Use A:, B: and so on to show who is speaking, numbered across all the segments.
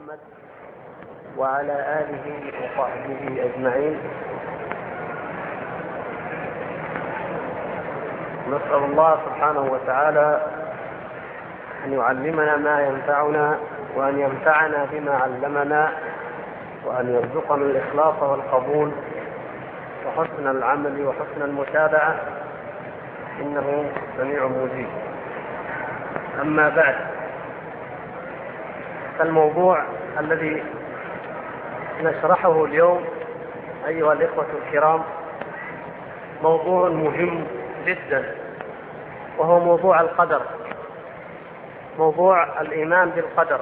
A: محمد وعلى آله وصحبه أجمعين. نسأل الله سبحانه وتعالى أن يعلمنا ما ينفعنا وأن ينفعنا بما علمنا وأن يرزقنا الإخلاص والقبول وحسن العمل وحسن المتابعة، إنه سميع مجيب. أما بعد، فالموضوع الذي نشرحه اليوم أيها الإخوة الكرام موضوع مهم جدا، وهو موضوع القدر، موضوع الإيمان بالقدر.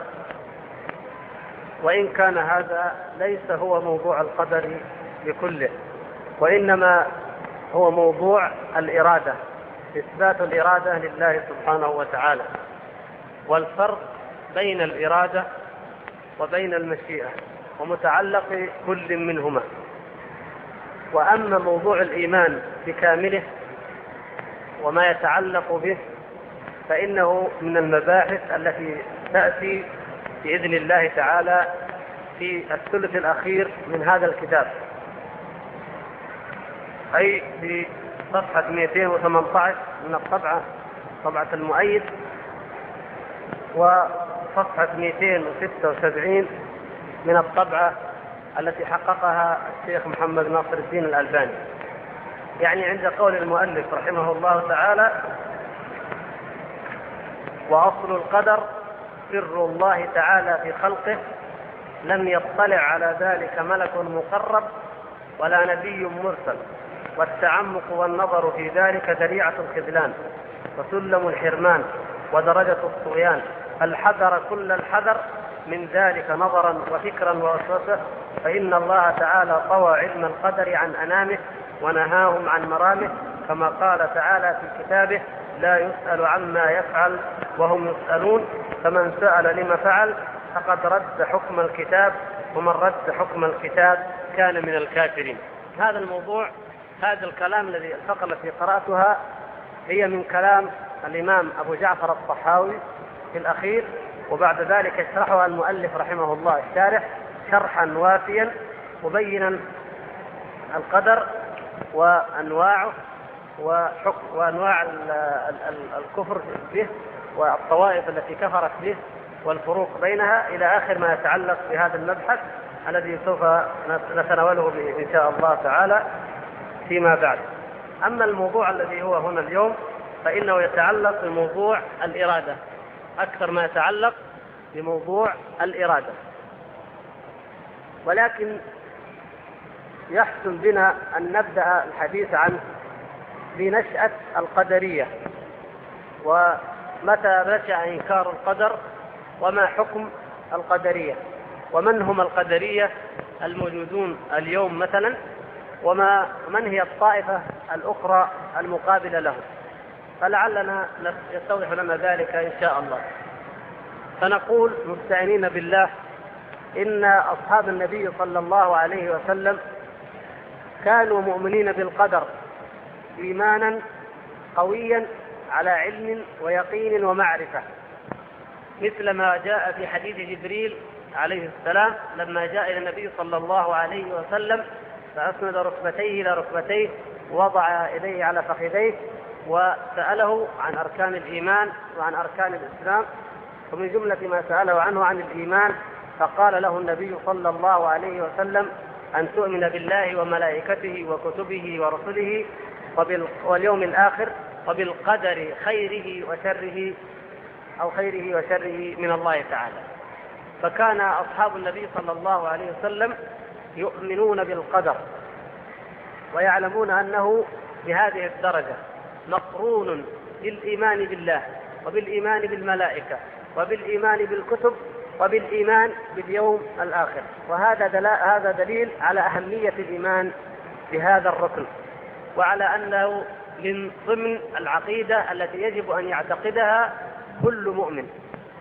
A: وإن كان هذا ليس هو موضوع القدر بكله، وإنما هو موضوع الإرادة، إثبات الإرادة لله سبحانه وتعالى، والفرق بين الإرادة وبين المشيئة ومتعلق كل منهما. وأما موضوع الإيمان بكامله وما يتعلق به فإنه من المباحث التي تأتي بإذن الله تعالى في الثلث الأخير من هذا الكتاب، أي في صفحة 218 من الطبعة، طبعة المؤيد، وصفحة 276 من الطبعة التي حققها الشيخ محمد ناصر الدين الألباني. يعني عند قول المؤلف رحمه الله تعالى: وأصل القدر سر الله تعالى في خلقه، لم يطلع على ذلك ملك مقرب ولا نبي مرسل، والتعمق والنظر في ذلك ذريعة الخذلان وسلم الحرمان ودرجة الطغيان، الحذر كل الحذر من ذلك نظرا وفكرا ووسوسة، فإن الله تعالى طوى علم القدر عن أنامه ونهاهم عن مرامه، كما قال تعالى في كتابه: لا يسأل عما يفعل وهم يسألون، فمن سأل لما فعل فقد رد حكم الكتاب، ومن رد حكم الكتاب كان من الكافرين. هذا الموضوع، هذا الكلام الذي الفقرة التي قرأتها هي من كلام الإمام أبو جعفر الطحاوي في الأخير، وبعد ذلك يشرحها المؤلف رحمه الله الشارح شرحا وافيا مبينا القدر وأنواعه وأنواع الكفر به والطوائف التي كفرت به والفروق بينها إلى آخر ما يتعلق بهذا المبحث الذي سوف نتناوله إن شاء الله تعالى فيما بعد. أما الموضوع الذي هو هنا اليوم فإنه يتعلق بموضوع الإرادة، أكثر ما يتعلق بموضوع الإرادة. ولكن يحسن بنا أن نبدأ الحديث عنه بنشأة القدرية، ومتى نشأ إنكار القدر، وما حكم القدرية، ومن هم القدرية الموجودون اليوم مثلا، ومن هي الطائفة الأخرى المقابلة لهم. فلعلنا يتضح لنا ذلك إن شاء الله. فنقول مستعينين بالله إن أصحاب النبي صلى الله عليه وسلم كانوا مؤمنين بالقدر إيمانا قويا على علم ويقين ومعرفة، مثل ما جاء في حديث جبريل عليه السلام لما جاء إلى النبي صلى الله عليه وسلم فأسند ركبتيه إلى ركبتيه ووضع يديه على فخذيه وسأله عن أركان الإيمان وعن أركان الإسلام، ومن جملة ما سأله عنه عن الإيمان فقال له النبي صلى الله عليه وسلم: أن تؤمن بالله وملائكته وكتبه ورسله واليوم الآخر وبالقدر خيره وشره أو خيره وشره من الله تعالى. فكان أصحاب النبي صلى الله عليه وسلم يؤمنون بالقدر ويعلمون أنه بهذه الدرجة مقرون بالإيمان بالله وبالإيمان بالملائكة وبالإيمان بالكتب وبالإيمان باليوم الآخر. وهذا دليل على أهمية الإيمان بهذا الركن، وعلى أنه من ضمن العقيدة التي يجب أن يعتقدها كل مؤمن.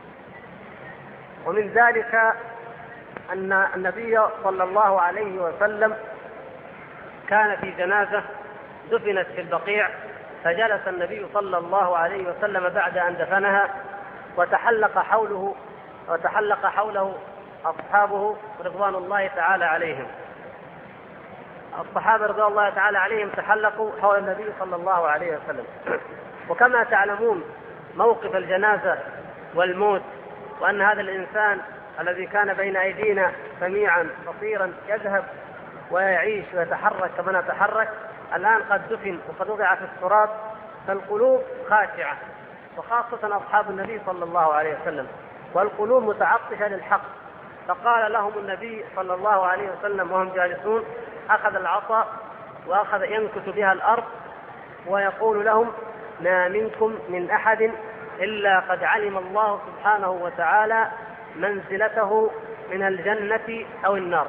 A: ومن ذلك أن النبي صلى الله عليه وسلم كان في جنازة دفنت في البقيع، فجلس النبي صلى الله عليه وسلم بعد أن دفنها وتحلق حوله أصحابه رضوان الله تعالى عليهم. الصحابة رضوان الله تعالى عليهم تحلقوا حول النبي صلى الله عليه وسلم، وكما تعلمون موقف الجنازة والموت، وأن هذا الإنسان الذي كان بين أيدينا سميعا بصيرا يذهب ويعيش ويتحرك كما نتحرك، الآن قد دفن وقد وضع في التراب، فالقلوب خاشعة، وخاصة أصحاب النبي صلى الله عليه وسلم، والقلوب متعطشة للحق. فقال لهم النبي صلى الله عليه وسلم وهم جالسون، أخذ العصا وأخذ ينكت بها الأرض ويقول لهم: ما منكم من أحد إلا قد علم الله سبحانه وتعالى منزلته من الجنة أو النار.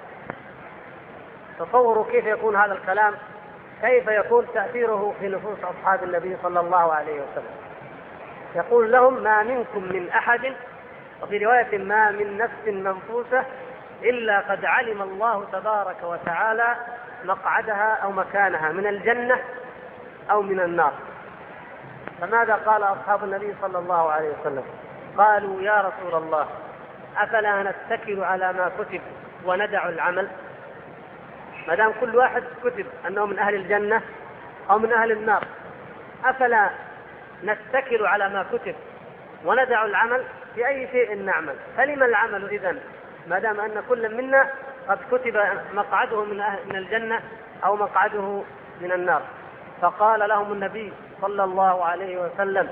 A: تصوروا كيف يكون هذا الكلام، كيف يكون تأثيره في نفوس أصحاب النبي صلى الله عليه وسلم. يقول لهم: ما منكم من أحد، وفي رواية: ما من نفس منفوسة إلا قد علم الله تبارك وتعالى مقعدها أو مكانها من الجنة أو من النار. فماذا قال أصحاب النبي صلى الله عليه وسلم؟ قالوا: يا رسول الله، أفلا نتكل على ما كتب وندع العمل؟ ما دام كل واحد كتب أنه من أهل الجنة أو من أهل النار، أفلا نتكل على ما كتب وندع العمل؟ في أي شيء نعمل؟ فلما العمل إذن ما دام أن كل منا قد كتب مقعده من الجنة أو مقعده من النار؟ فقال لهم النبي صلى الله عليه وسلم: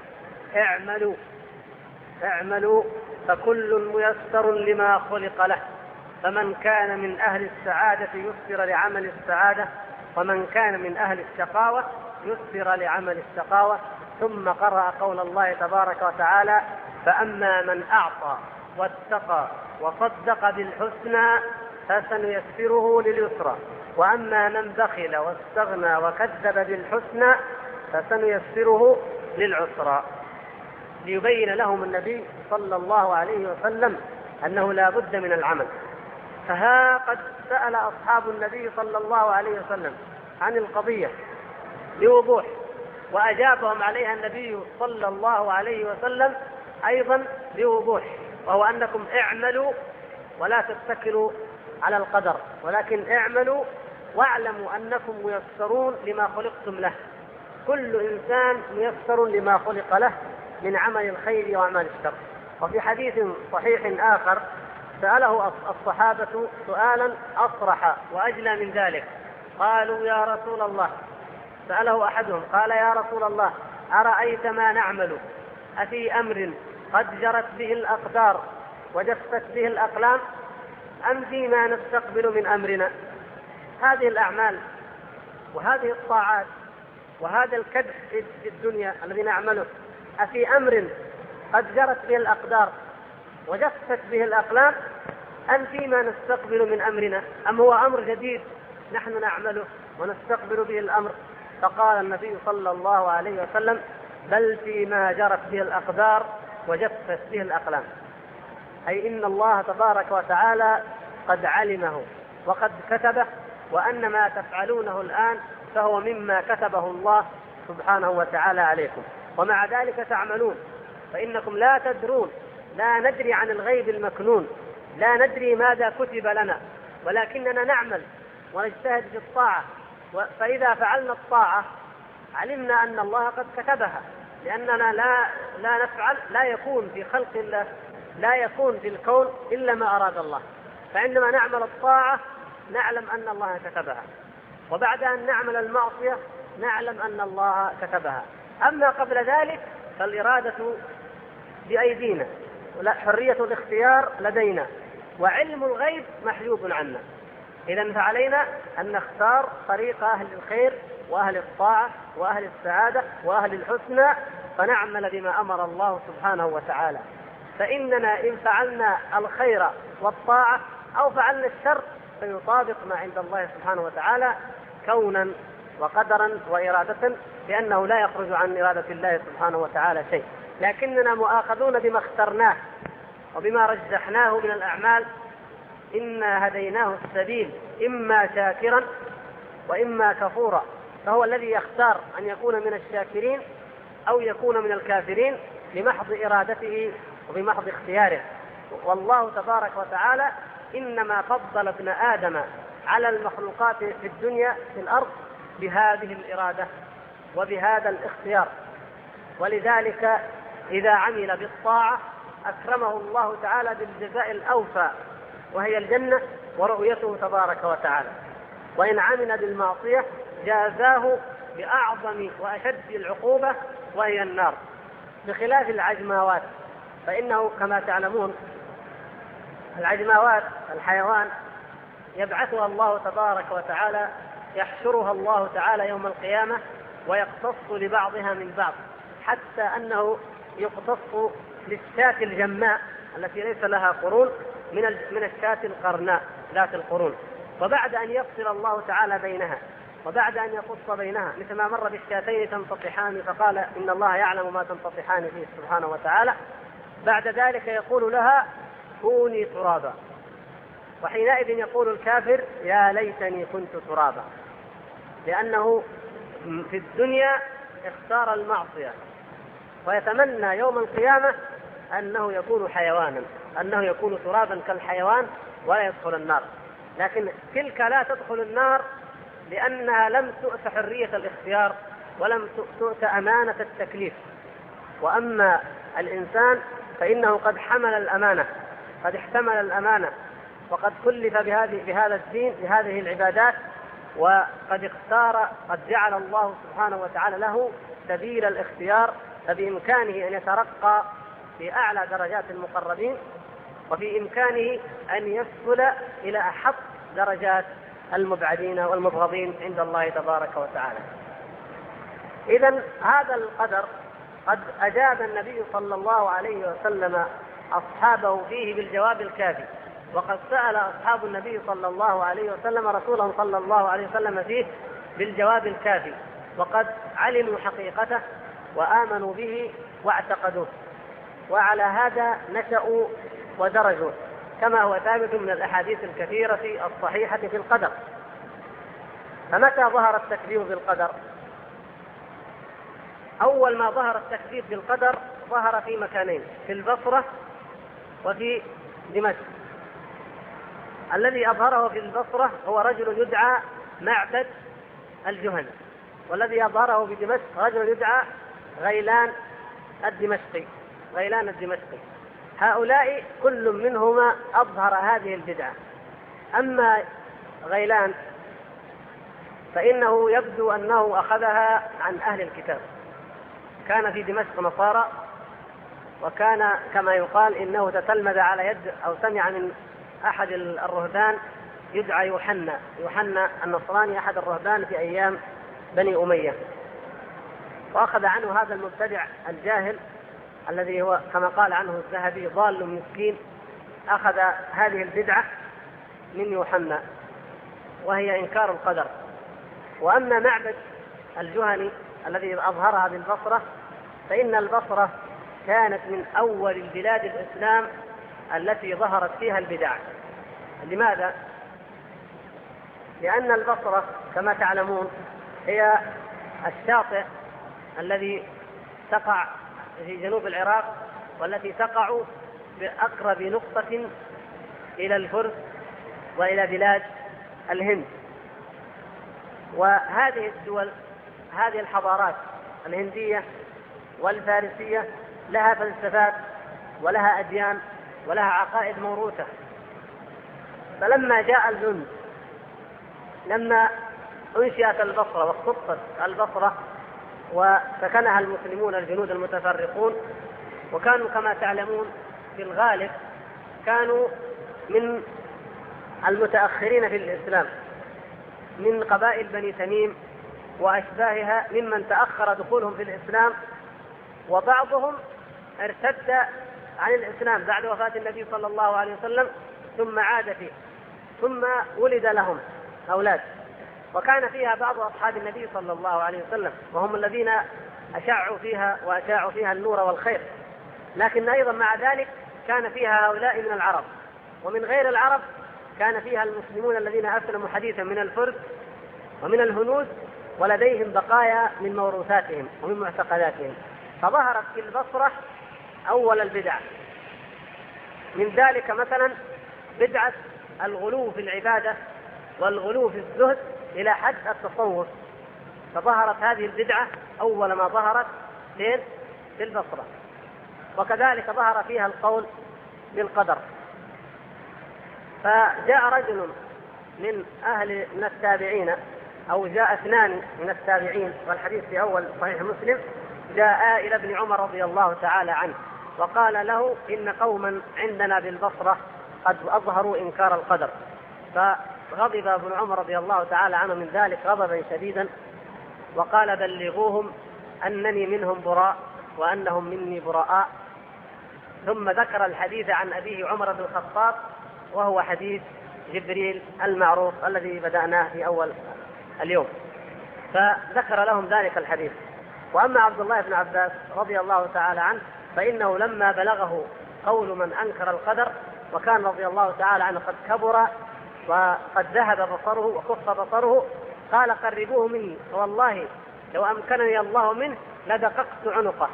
A: اعملوا فكل ميسر لما خلق له، فمن كان من أهل السعادة يسر لعمل السعادة، ومن كان من أهل الشقاوة يسر لعمل الشقاوة. ثم قرأ قول الله تبارك وتعالى: فأما من أعطى واتقى وصدق بالحسنى فسنيسره لليسرى، وأما من بخل واستغنى وكذب بالحسنى فسنيسره للعسرى. ليبين لهم النبي صلى الله عليه وسلم أنه لا بد من العمل. فها قد سأل أصحاب النبي صلى الله عليه وسلم عن القضية بوضوح، وأجابهم عليها النبي صلى الله عليه وسلم أيضا بوضوح، وهو أنكم اعملوا ولا تتكلوا على القدر، ولكن اعملوا واعلموا أنكم ميسرون لما خلقتم له. كل إنسان ميسر لما خلق له من عمل الخير وأعمال الشر. وفي حديث صحيح آخر سأله الصحابة سؤالا أصرح وأجلى من ذلك، قالوا: يا رسول الله، سأله أحدهم قال: يا رسول الله، أرأيت ما نعمل أفي أمر قد جرت به الأقدار وجفت به الأقلام، أم فيما نستقبل من أمرنا؟ هذه الأعمال وهذه الطاعات وهذا الكدح في الدنيا الذي نعمله أفي أمر قد جرت به الأقدار وجفت به الأقلام، أم فيما نستقبل من أمرنا؟ أم هو أمر جديد نحن نعمله ونستقبل به الأمر؟ فقال النبي صلى الله عليه وسلم: بل فيما جرت به الأقدار وجفت به الأقلام. أي إن الله تبارك وتعالى قد علمه وقد كتبه، وأن ما تفعلونه الآن فهو مما كتبه الله سبحانه وتعالى عليكم، ومع ذلك تعملون، فإنكم لا تدرون، لا ندري عن الغيب المكنون، لا ندري ماذا كتب لنا، ولكننا نعمل ونجتهد في الطاعة. فإذا فعلنا الطاعة علمنا أن الله قد كتبها، لأننا لا نفعل، لا يكون في خلق الله، لا يكون في الكون إلا ما أراد الله. فعندما نعمل الطاعة نعلم أن الله كتبها، وبعد أن نعمل المعصية نعلم أن الله كتبها. أما قبل ذلك فالإرادة بأيدينا، حرية الاختيار لدينا، وعلم الغيب محجوب عنا. إذن فعلينا أن نختار طريق أهل الخير وأهل الطاعة وأهل السعادة وأهل الحسنى، فنعمل بما أمر الله سبحانه وتعالى. فإننا إن فعلنا الخير والطاعة أو فعلنا الشر فيطابق ما عند الله سبحانه وتعالى كونا وقدرا وإرادة، لأنه لا يخرج عن إرادة الله سبحانه وتعالى شيء. لكننا مؤاخذون بما اخترناه وبما رجحناه من الأعمال. إنا هديناه السبيل إما شاكرا وإما كفورا، فهو الذي يختار أن يكون من الشاكرين أو يكون من الكافرين بمحض إرادته وبمحض اختياره. والله تبارك وتعالى إنما فضل ابن آدم على المخلوقات في الدنيا في الأرض بهذه الإرادة وبهذا الاختيار. ولذلك إذا عمل بالطاعة أكرمه الله تعالى بالجزاء الأوفى وهي الجنة ورؤيته تبارك وتعالى، وإن عمل بالمعصية جازاه بأعظم وأشد العقوبة وهي النار، بخلاف العجماوات. فإنه كما تعلمون العجماوات الحيوان يبعثها الله تبارك وتعالى، يحشرها الله تعالى يوم القيامة ويقتص لبعضها من بعض، حتى أنه يقتص للشاة الجماء التي ليس لها قرون من الشاة القرناء ذات القرون. وبعد أن يفصل الله تعالى بينها وبعد أن يقص بينها، مثل ما مر بالشاتين تنتطحان فقال إن الله يعلم ما تنتطحان فيه سبحانه وتعالى، بعد ذلك يقول لها كوني ترابا، وحينئذ يقول الكافر يا ليتني كنت ترابا، لأنه في الدنيا اختار المعصية، ويتمنى يوم القيامة أنه يكون حيوانا، أنه يكون ترابا كالحيوان ولا يدخل النار. لكن تلك لا تدخل النار لأنها لم تؤت حرية الاختيار ولم تؤت أمانة التكليف. وأما الإنسان فإنه قد حمل الأمانة، قد احتمل الأمانة، وقد كلف بهذا الدين بهذه العبادات، وقد اختار، قد جعل الله سبحانه وتعالى له سبيل الاختيار، فبإمكانه أن يترقى في أعلى درجات المقربين، وفي إمكانه أن يصل إلى أحط درجات المبعدين والمبغضين عند الله تبارك وتعالى. إذن هذا القدر قد أجاب النبي صلى الله عليه وسلم أصحابه فيه بالجواب الكافي، وقد سأل أصحاب النبي صلى الله عليه وسلم رسوله صلى الله عليه وسلم فيه بالجواب الكافي، وقد علموا حقيقته وآمنوا به واعتقدوه، وعلى هذا نشأوا ودرجوا، كما هو ثابت من الأحاديث الكثيرة الصحيحة في القدر. فمتى ظهر التكذيب بالقدر؟ أول ما ظهر التكذيب بالقدر ظهر في مكانين، في البصرة وفي دمشق. الذي أظهره في البصرة هو رجل يدعى معبد الجهني، والذي أظهره في دمشق رجل يدعى غيلان الدمشقي. هؤلاء كل منهما أظهر هذه البدعة. أما غيلان فإنه يبدو أنه أخذها عن أهل الكتاب، كان في دمشق نصارى، وكان كما يقال إنه تتلمذ على يد أو سمع من أحد الرهبان يدعى يوحنا النصراني، أحد الرهبان في أيام بني أمية، وأخذ عنه هذا المبتدع الجاهل الذي هو كما قال عنه الذهبي ضال مسكين، أخذ هذه البدعة من يوحنا وهي إنكار القدر. وأما معبد الجهني الذي أظهرها بالبصرة، فإن البصرة كانت من أول البلاد الإسلام التي ظهرت فيها البدع. لماذا؟ لأن البصرة كما تعلمون هي الشاطئ الذي تقع في جنوب العراق، والتي تقع بأقرب نقطة إلى الفرس وإلى بلاد الهند. وهذه الدول، هذه الحضارات الهندية والفارسية لها فلسفات ولها أديان ولها عقائد موروثة. فلما جاء الهند، لما أنشئت البصرة واختصت البصرة وسكنها المسلمون الجنود المتفرقون، وكانوا كما تعلمون في الغالب كانوا من المتأخرين في الإسلام، من قبائل بني تميم وأشباهها ممن تأخر دخولهم في الإسلام، وبعضهم ارتد عن الإسلام بعد وفاة النبي صلى الله عليه وسلم ثم عاد فيه، ثم ولد لهم أولاد، وكان فيها بعض أصحاب النبي صلى الله عليه وسلم، وهم الذين أشاعوا فيها النور والخير. لكن أيضا مع ذلك كان فيها هؤلاء من العرب، ومن غير العرب كان فيها المسلمون الذين أسلموا حديثا من الفرس ومن الهنود، ولديهم بقايا من موروثاتهم ومن معتقداتهم. فظهرت في البصرة أول البدع، من ذلك مثلا بدعة الغلو في العبادة والغلو في الزهد إلى حد التصوف. فظهرت هذه البدعة أول ما ظهرت في البصرة، وكذلك ظهر فيها القول بالقدر. فجاء رجل من التابعين، أو جاء اثنان من التابعين، والحديث في أول صحيح مسلم، جاء إلى ابن عمر رضي الله تعالى عنه وقال له إن قوما عندنا بالبصرة قد أظهروا إنكار القدر. فغضب ابن عمر رضي الله تعالى عنه من ذلك غضبا شديدا، وقال بلغوهم أنني منهم براء وأنهم مني براء. ثم ذكر الحديث عن أبيه عمر بن الخطاب، وهو حديث جبريل المعروف الذي بدأناه في أول اليوم، فذكر لهم ذلك الحديث. وأما عبد الله بن عباس رضي الله تعالى عنه فإنه لما بلغه قول من أنكر القدر، وكان رضي الله تعالى عنه قد كبر وقد ذهب بصره وكف بصره، قال قربوه مني، والله لو أمكنني الله منه لدققت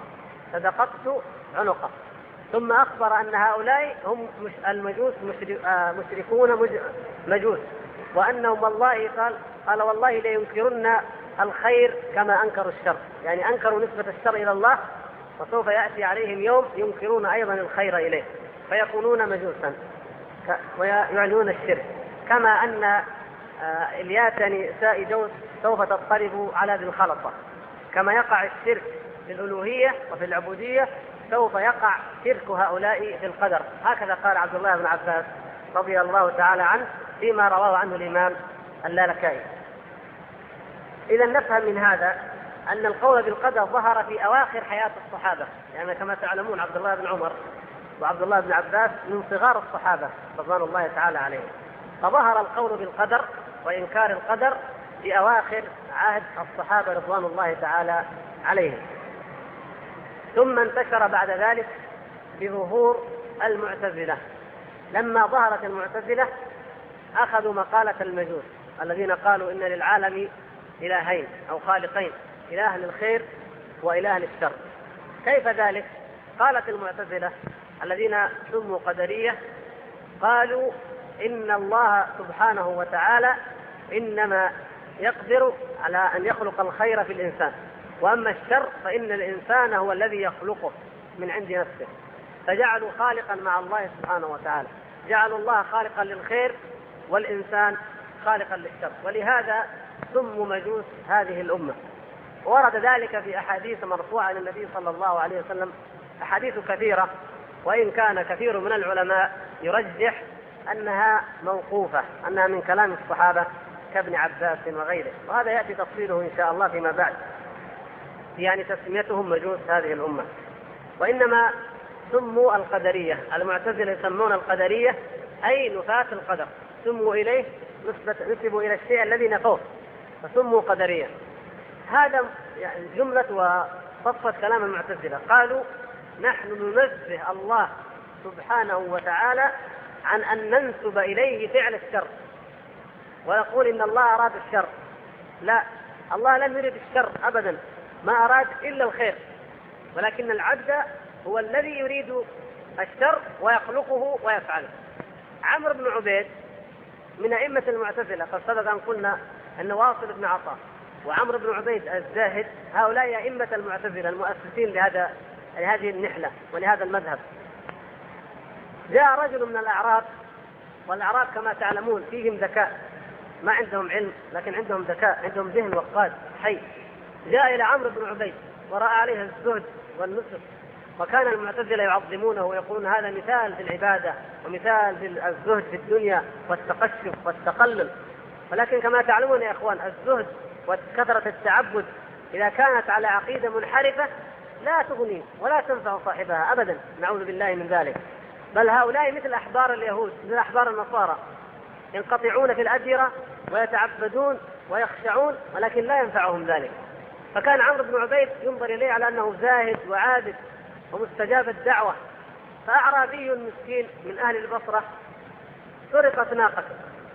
A: عنقه. ثم أخبر أن هؤلاء هم المجوس مشركون مجوس، وأنهم والله قال والله لينكرن الخير كما أنكروا الشر، يعني أنكروا نسبة الشر إلى الله، وسوف يأتي عليهم يوم ينكرون أيضا الخير إليه فيكونون مجوسا ويعنون الشرك، كما أن إليات نساء جوز سوف تضطرب على ذي الخلطة. كما يقع الشرك في الألوهية وفي العبودية سوف يقع شرك هؤلاء في القدر. هكذا قال عبد الله بن عباس رضي الله تعالى عنه فيما رواه عنه الإمام اللالكائي. إذا نفهم من هذا أن القول بالقدر ظهر في أواخر حياة الصحابة، يعني كما تعلمون عبد الله بن عمر وعبد الله بن عباس من صغار الصحابة رضوان الله تعالى عليهم، فظهر القول بالقدر وإنكار القدر في أواخر عهد الصحابة رضوان الله تعالى عليهم. ثم انتشر بعد ذلك بظهور المعتزلة. لما ظهرت المعتزلة أخذوا مقالة المجوس الذين قالوا إن للعالم إلهين أو خالقين، إله للخير وإله للشر. كيف ذلك؟ قالت المعتزلة الذين سموا قدرية قالوا إن الله سبحانه وتعالى إنما يقدر على أن يخلق الخير في الإنسان، وأما الشر فإن الإنسان هو الذي يخلقه من عند نفسه. فجعلوا خالقا مع الله سبحانه وتعالى، جعلوا الله خالقا للخير والإنسان خالقا للشر، ولهذا سموا مجوس هذه الأمة. ورد ذلك في أحاديث مرفوعة للنبي صلى الله عليه وسلم، أحاديث كثيرة، وإن كان كثير من العلماء يرجح أنها موقوفة، أنها من كلام الصحابة كابن عباس وغيره، وهذا يأتي تفصيله إن شاء الله فيما بعد، يعني تسميتهم مجوس هذه الأمة. وإنما سموا القدرية، المعتزلة يسمون القدرية أي نفاة القدر، سموا إليه نسبوا إلى الشيء الذي نفوه فسموا قدرية. هذا يعني جملة وصفة كلام المعتزلة. قالوا نحن ننزه الله سبحانه وتعالى عن أن ننسب إليه فعل الشر ويقول إن الله أراد الشر. لا، الله لم يرد الشر أبدا، ما أراد إلا الخير، ولكن العبد هو الذي يريد الشر ويخلقه ويفعله. عمرو بن عبيد من أئمة المعتزلة، قد سبق أن قلنا أن واصل بن عطاء وعمرو بن عبيد الزاهد هؤلاء أئمة المعتزلة المؤسسين لهذه النحلة ولهذا المذهب. جاء رجل من الأعراب، والأعراب كما تعلمون فيهم ذكاء، ما عندهم علم لكن عندهم ذكاء، عندهم ذهن وقاد حي. جاء إلى عمرو بن عبيد ورأى عليه الزهد والنصر، وكان المعتزلة يعظمونه ويقولون هذا مثال في العبادة ومثال في الزهد في الدنيا والتقشف والتقلل. ولكن كما تعلمون يا إخوان، الزهد وكثرة التعبد إذا كانت على عقيدة منحرفة لا تغني ولا تنفع صاحبها أبدا، نعوذ بالله من ذلك. بل هؤلاء مثل أحبار اليهود، مثل أحبار النصارى، ينقطعون في الأديرة ويتعبدون ويخشعون، ولكن لا ينفعهم ذلك. فكان عمرو بن عبيد ينظر إليه على أنه زاهد وعابد ومستجاب الدعوة. فأعرابي مسكين من أهل البصرة سرقت ناقته،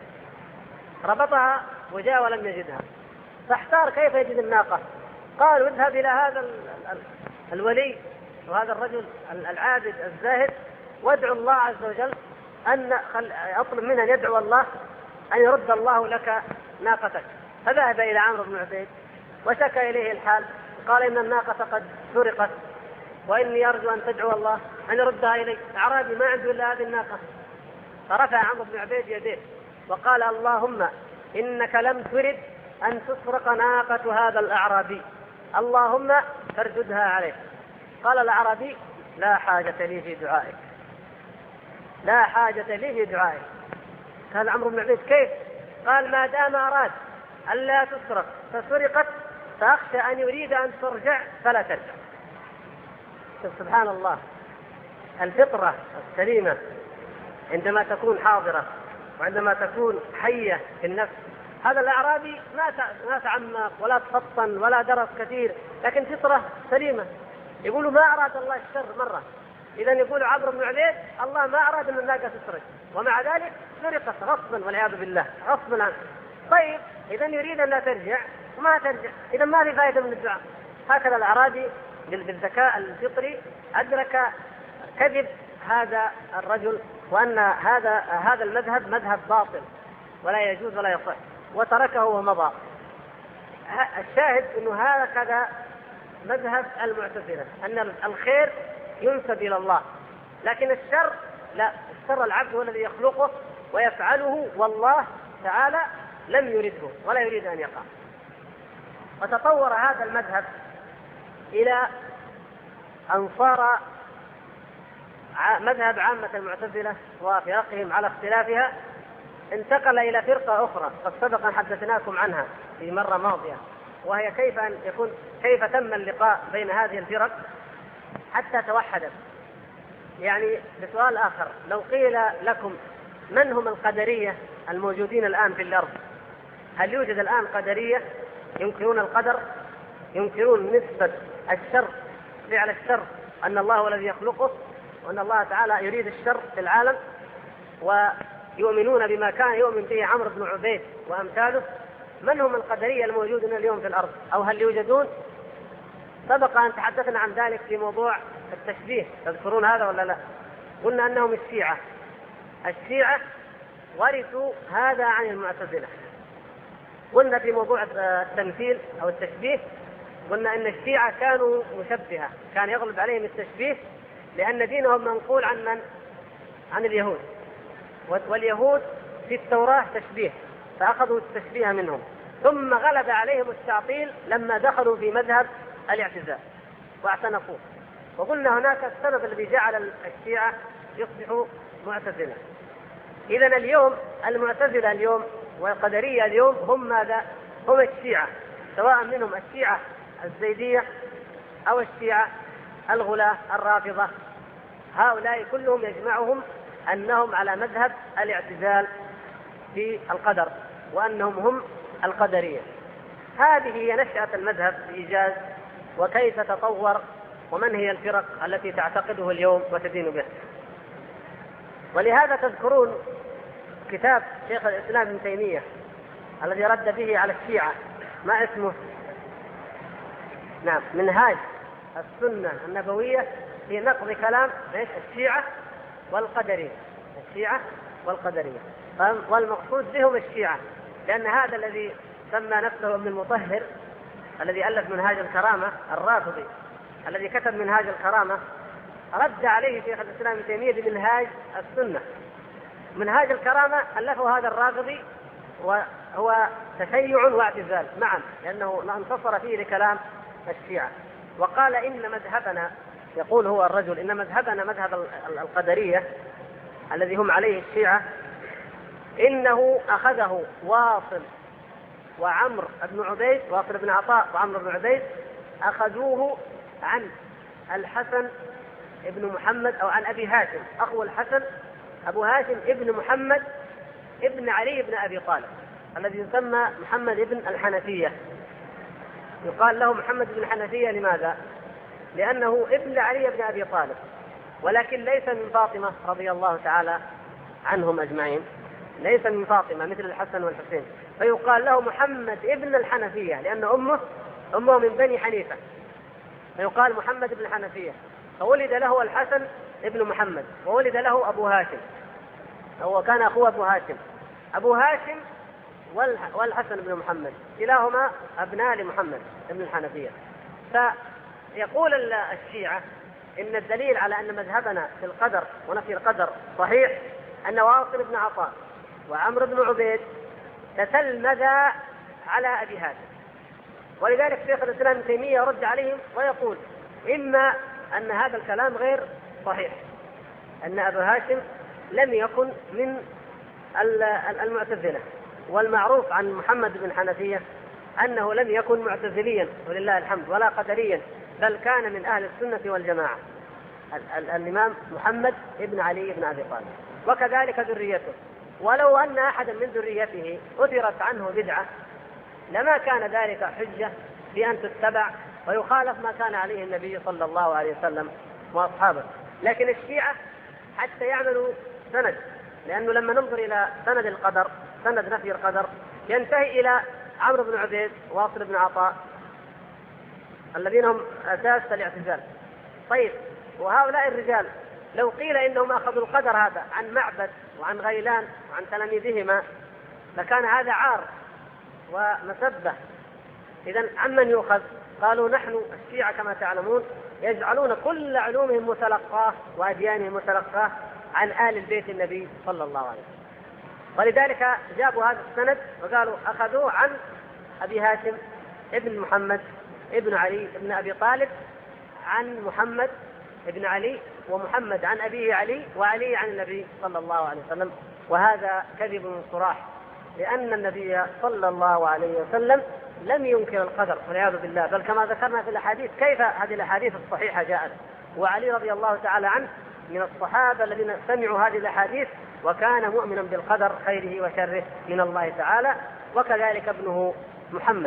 A: ربطها وجاء ولم يجدها، فاحتار كيف يجد الناقة. قالوا اذهب إلى هذا الولي وهذا الرجل العابد الزاهد وادعو الله عز وجل أطلب منه أن يدعو الله أن يرد الله لك ناقتك. فذهب إلى عمرو بن عبيد وشكى إليه الحال، قال إن الناقة قد سرقت وإني أرجو أن تدعو الله أن يردها إلي. أعرابي ما عنده إلا هذه الناقة. فرفع عمرو بن عبيد يديه وقال اللهم إنك لم ترد أن تسرق ناقة هذا الأعرابي، اللهم فارددها عليه. قال الأعرابي لا حاجة لي في دعائك، لا حاجة لي في دعائك. قال عمرو بن عبيد كيف؟ قال ما دام أراد ألا تسرق فسرقت فأخشى أن يريد أن ترجع فلا ترجع. سبحان الله، الفطرة السليمة عندما تكون حاضرة وعندما تكون حية في النفس. هذا الأعرابي ما تعمق ولا تفطن ولا درس كثير، لكن فطرة سليمة. يقولوا ما أراد الله الشر مرة، إذا يقول عمرو بن عبيد الله ما أراد أن الناقة تسرق، ومع ذلك سرقت غصبا والعياذ بالله غصبا عنه. طيب إذا يريد أن لا ترجع وما ترجع، إذا ما في فائدة من الدعاء. هكذا الأعرابي بالذكاء الفطري أدرك كذب هذا الرجل، وأن هذا المذهب مذهب باطل ولا يجوز ولا يصح، وتركه ومضى. الشاهد أنه هكذا مذهب المعتزلة، أن الخير ينسب إلى الله، لكن الشر لا، الشر العبد هو الذي يخلقه ويفعله، والله تعالى لم يرده ولا يريد أن يقع. وتطور هذا المذهب إلى أن صار مذهب عامة المعتزلة وفرقهم على اختلافها، انتقل إلى فرقة أخرى قد سبق أن حدثناكم عنها في مرة ماضية، وهي كيف تم اللقاء بين هذه الفرق حتى توحدت. يعني بسؤال آخر، لو قيل لكم من هم القدرية الموجودين الآن في الأرض، هل يوجد الآن قدرية ينكرون القدر، ينكرون نسبة الشر، فعل الشر، أن الله هو الذي يخلقه وأن الله تعالى يريد الشر في العالم، ويؤمنون بما كان يؤمن به عمرو بن عبيد وأمثاله؟ من هم القدرية الموجودون اليوم في الأرض، أو هل يوجدون؟ سبق أن تحدثنا عن ذلك في موضوع التشبيه، تذكرون هذا ولا لا؟ قلنا أنهم الشيعة ورثوا هذا عن المعتزلة. قلنا في موضوع التمثيل أو التشبيه، قلنا أن الشيعة كانوا مشبهة، كان يغلب عليهم التشبيه لأن دينهم منقول عن من؟ عن اليهود، واليهود في التوراة تشبيه فأخذوا التشبيه منهم، ثم غلب عليهم التعطيل لما دخلوا في مذهب الاعتزال واعتنقوه. وقلنا هناك السبب الذي جعل الشيعة يصبحوا معتزلة. إذن اليوم المعتزلة اليوم والقدرية اليوم هم ماذا؟ هم الشيعة، سواء منهم الشيعة الزيدية أو الشيعة الغلاة الرافضة، هؤلاء كلهم يجمعهم أنهم على مذهب الاعتزال في القدر، وأنهم هم القدرية. هذه هي نشأة المذهب بإيجاز، وكيف تطور، ومن هي الفرق التي تعتقده اليوم وتدين به. ولهذا تذكرون كتاب شيخ الإسلام ابن تيمية الذي رد به على الشيعة، ما اسمه؟ نعم، منهاج السنة النبوية في نقض كلام الشيعة والقدرية. الشيعة والقدرية، والمقصود بهم الشيعة، لأن هذا الذي سمى نفسه ابن المطهر الذي ألف منهاج الكرامة، الرافضي الذي كتب منهاج الكرامة، رد عليه شيخ الإسلام ابن تيمية بمنهاج السنة. منهاج الكرامة ألفه هذا الرافضي، وهو تشيع واعتزال معا، لأنه انتصر فيه لكلام الشيعة، وقال إن مذهبنا، يقول هو الرجل، إن مذهبنا مذهب القدرية الذي هم عليه الشيعة، إنه أخذه واصل وعمر بن عبيد، واصل بن عطاء وعمر بن عبيد، أخذوه عن الحسن ابن محمد، أو عن أبي هاشم أخو الحسن، أبو هاشم ابن محمد ابن علي بن أبي طالب، الذي يسمى محمد ابن الحنفية. يقال له محمد بن الحنفية لماذا؟ لأنه ابن علي بن أبي طالب، ولكن ليس من فاطمة رضي الله تعالى عنهم أجمعين، ليس من فاطمة مثل الحسن والحسين، فيقال له محمد ابن الحنفية لأن أمه من بني حنيفة، فيقال محمد بن الحنفية. فولد له الحسن ابن محمد، وولد له أبو هاشم، هو كان أخوه أبو هاشم. أبو هاشم والحسن بن محمد كلاهما أبناء لمحمد ابن الحنفية. فيقول الشيعة إن الدليل على أن مذهبنا في القدر ونفي القدر صحيح أن واصل بن عطاء وعمرو بن عبيد تتلمذا على أبي هاشم، ولذلك شيخ الإسلام ابن تيمية يرد عليهم ويقول إما أن هذا الكلام غير صحيح، أن أبا هاشم لم يكن من المعتزلة، والمعروف عن محمد بن حنفية أنه لم يكن معتزليا ولله الحمد ولا قدريا، بل كان من أهل السنة والجماعة الإمام محمد بن علي بن أبي طالب، وكذلك ذريته. ولو أن أحدا من ذريته أثرت عنه بدعة لما كان ذلك حجة بأن تتبع ويخالف ما كان عليه النبي صلى الله عليه وسلم وأصحابه. لكن الشيعة حتى يعملوا سند، لأنه لما ننظر إلى سند القدر، سند نفي القدر، ينتهي إلى عمرو بن عبيد واصل بن عطاء الذين هم أساس الاعتزال. طيب، وهؤلاء الرجال لو قيل إنهم أخذوا القدر هذا عن معبد وعن غيلان وعن تلاميذهما لكان هذا عار ومسبة. إذن عمن يؤخذ؟ قالوا نحن الشيعة كما تعلمون يجعلون كل علومهم متلقاه وأديانهم متلقاه عن آل البيت النبي صلى الله عليه وسلم، ولذلك جابوا هذا السند وقالوا أخذوه عن أبي هاشم ابن محمد ابن علي ابن أبي طالب عن محمد ابن علي، ومحمد عن أبيه علي، وعلي عن النبي صلى الله عليه وسلم. وهذا كذب صراح، لأن النبي صلى الله عليه وسلم لم ينكر القدر والعياذ بالله، بل كما ذكرنا في الأحاديث كيف هذه الأحاديث الصحيحة جاءت. وعلي رضي الله تعالى عنه من الصحابة الذين سمعوا هذه الأحاديث وكان مؤمنا بالقدر خيره وشره من الله تعالى، وكذلك ابنه محمد.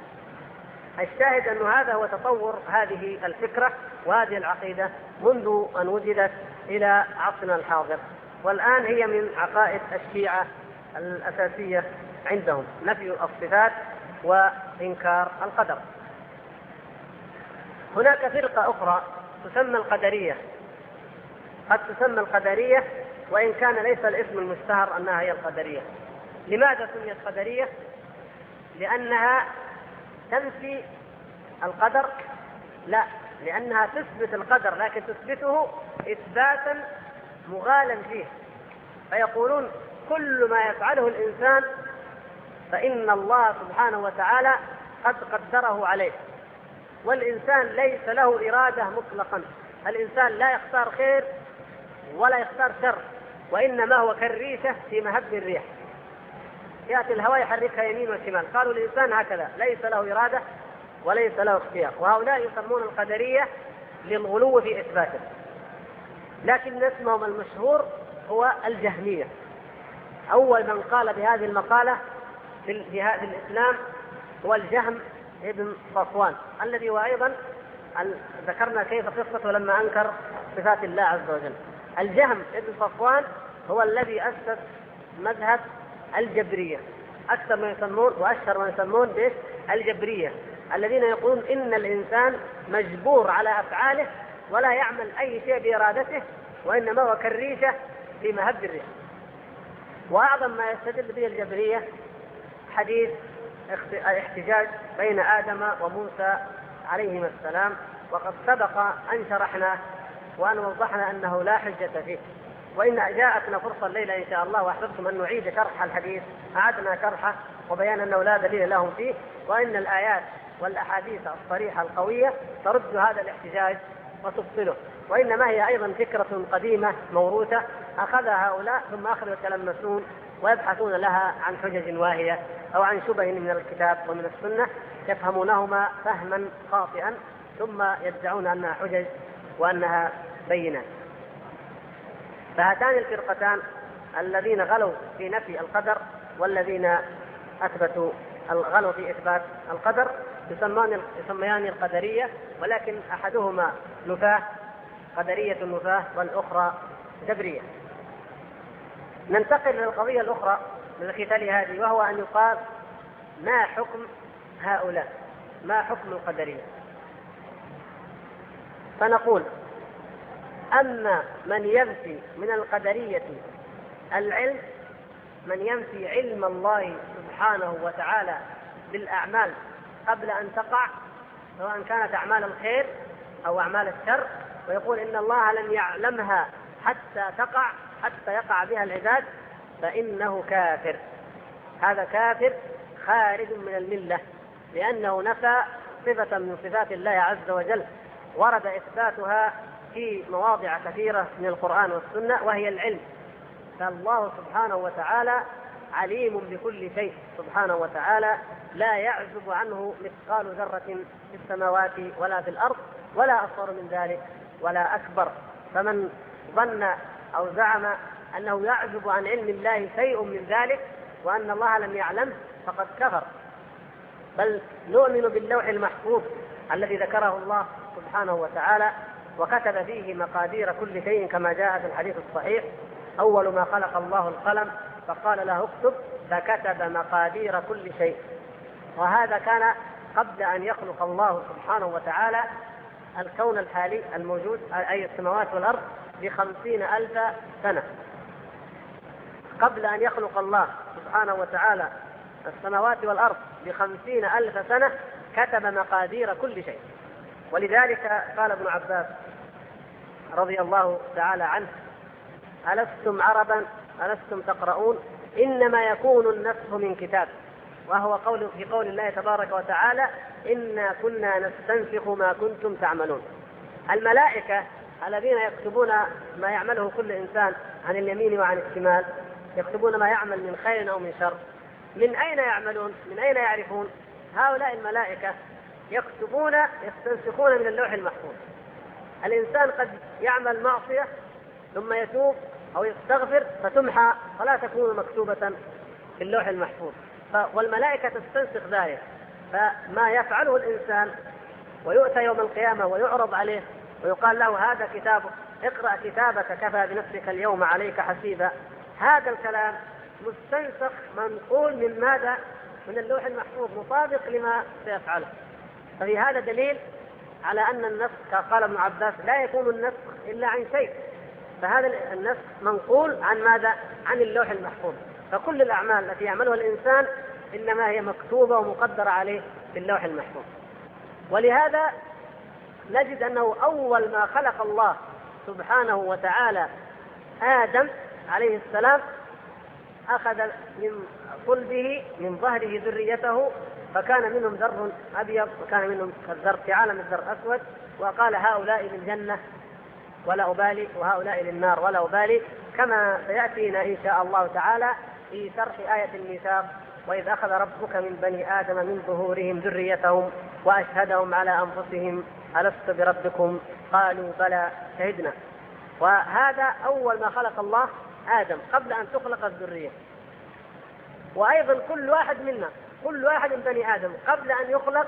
A: الشاهد أن هذا هو تطور هذه الفكرة وهذه العقيدة منذ أن وجدت إلى عصرنا الحاضر، والآن هي من عقائد الشيعة الأساسية عندهم، نفي الصفات وإنكار القدر. هناك فرقة أخرى تسمى القدرية، قد تسمى القدرية وإن كان ليس الاسم المشتهر أنها هي القدرية. لماذا سميت قدرية؟ لأنها تنفي القدر؟ لا، لأنها تثبت القدر لكن تثبته إثباتا مغالا فيه، فيقولون كل ما يفعله الإنسان فإن الله سبحانه وتعالى قد قدره عليه، والإنسان ليس له إرادة مطلقا، الإنسان لا يختار خير ولا يختار شر، وإنما هو كالريشة في مهب الريح، يأتي الهواء يحركها يمين وشمال. قالوا الإنسان هكذا ليس له إرادة وليس له اختيار، وهؤلاء يسمون القدرية للغلو في إثباته. لكن اسمهم المشهور هو الجهمية. أول من قال بهذه المقالة في هذا الإسلام هو الجهم ابن صفوان، الذي هو أيضا ذكرنا كيف قصته لما أنكر صفات الله عز وجل. الجهم ابن صفوان هو الذي أسس مذهب الجبرية، أكثر ما يسمون وأشهر ما يسمون به الجبرية، الذين يقولون إن الإنسان مجبور على أفعاله ولا يعمل أي شيء بإرادته، وإنما هو كالريشة في مهب الريح. وأعظم ما يستدل به الجبرية حديث الاحتجاج بين آدم وموسى عليهما السلام، وقد سبق أن شرحنا وأن وضحنا أنه لا حجة فيه، وإن جاءتنا فرصة الليلة إن شاء الله وأحببتم أن نعيد شرح الحديث أعدنا شرحه وبيان أنه لا دليل لهم فيه، وإن الآيات والأحاديث الصريحة القوية ترد هذا الاحتجاج وتبطله، وإنما هي أيضا فكرة قديمة موروثة أخذها هؤلاء ثم أخذوا يتلمسون ويبحثون لها عن حجج واهية أو عن شبه من الكتاب ومن السنة يفهمونهما فهما خاطئا ثم يدعون أنها حجج وأنها بينات. فهاتان الفرقتان الذين غلوا في نفي والذين أثبتوا الغلو في إثبات القدر يسميان القدرية، ولكن أحدهما نفاة قدرية النفاة والأخرى جبرية. ننتقل إلى القضية الأخرى من الختال هذه، وهو أن يقال ما حكم هؤلاء، ما حكم القدرية؟ فنقول أما من ينفي من القدرية العلم، من ينفي علم الله سبحانه وتعالى بالأعمال قبل أن تقع، سواء كانت أعمال الخير أو أعمال الشر، ويقول إن الله لم يعلمها حتى تقع، حتى يقع بها العباد، فإنه كافر. هذا كافر خارج من الملة، لأنه نفى صفة من صفات الله عز وجل ورد إثباتها في مواضع كثيرة من القرآن والسنة، وهي العلم. فالله سبحانه وتعالى عليم بكل شيء سبحانه وتعالى، لا يعزب عنه مثقال ذرة في السماوات ولا في الأرض، ولا أصغر من ذلك ولا أكبر. فمن ظن أو زعم أنه يعزب عن علم الله شيء من ذلك وأن الله لم يعلم فقد كفر. بل نؤمن باللوح المحفوظ الذي ذكره الله سبحانه وتعالى وكتب فيه مقادير كل شيء، كما جاء في الحديث الصحيح: أول ما خلق الله القلم فقال له اكتب، فكتب مقادير كل شيء. وهذا كان قبل أن يخلق الله سبحانه وتعالى الكون الحالي الموجود، أي السماوات والأرض، ب50,000 سنة. قبل أن يخلق الله سبحانه وتعالى السماوات والأرض ب50,000 سنة كتب مقادير كل شيء. ولذلك قال ابن عباس رضي الله تعالى عنه: ألستم عربا ألستم تقرؤون، إنما يكون النسخ من كتاب. وهو في قول الله تبارك وتعالى: إنا كنا نستنسخ ما كنتم تعملون. الملائكة الذين يكتبون ما يعمله كل إنسان عن اليمين وعن الشمال، يكتبون ما يعمل من خير أو من شر، من أين يعملون؟ من أين يعرفون؟ هؤلاء الملائكة يكتبون، يستنسخون من اللوح المحفوظ. الإنسان قد يعمل معصية ثم يتوب أو يستغفر فتمحى فلا تكون مكتوبة في اللوح المحفوظ، والملائكة تستنسخ ذلك. فما يفعله الإنسان ويؤتى يوم القيامة ويعرض عليه ويقال له: هذا كتابك، اقرأ كتابك كفى بنفسك اليوم عليك حسيبا. هذا الكلام مستنسخ منقول من ماذا؟ من اللوح المحفوظ، مطابق لما سيفعله. ففي هذا دليل على أن النسخ، قال ابن عباس: لا يكون النسخ إلا عن شيء. فهذا النسخ منقول عن ماذا؟ عن اللوح المحفوظ. فكل الأعمال التي يعملها الإنسان إنما هي مكتوبة ومقدرة عليه في اللوح المحفوظ. ولهذا نجد أنه أول ما خلق الله سبحانه وتعالى آدم عليه السلام أخذ من صلبه من ظهره ذريته، فكان منهم ذر أبيض وكان منهم الذر في عالم الذر أسود، وقال: هؤلاء للجنة ولا أبالي، وهؤلاء للنار ولا أبالي، كما سيأتينا إن شاء الله تعالى في شرح آية الميثاق: وإذ أخذ ربك من بني آدم من ظهورهم ذريتهم وأشهدهم على أنفسهم ألست بربكم قالوا بلى شهدنا. وهذا أول ما خلق الله آدم قبل أن تخلق الذرية. وأيضا كل واحد منا، كل واحد من بني آدم قبل أن يخلق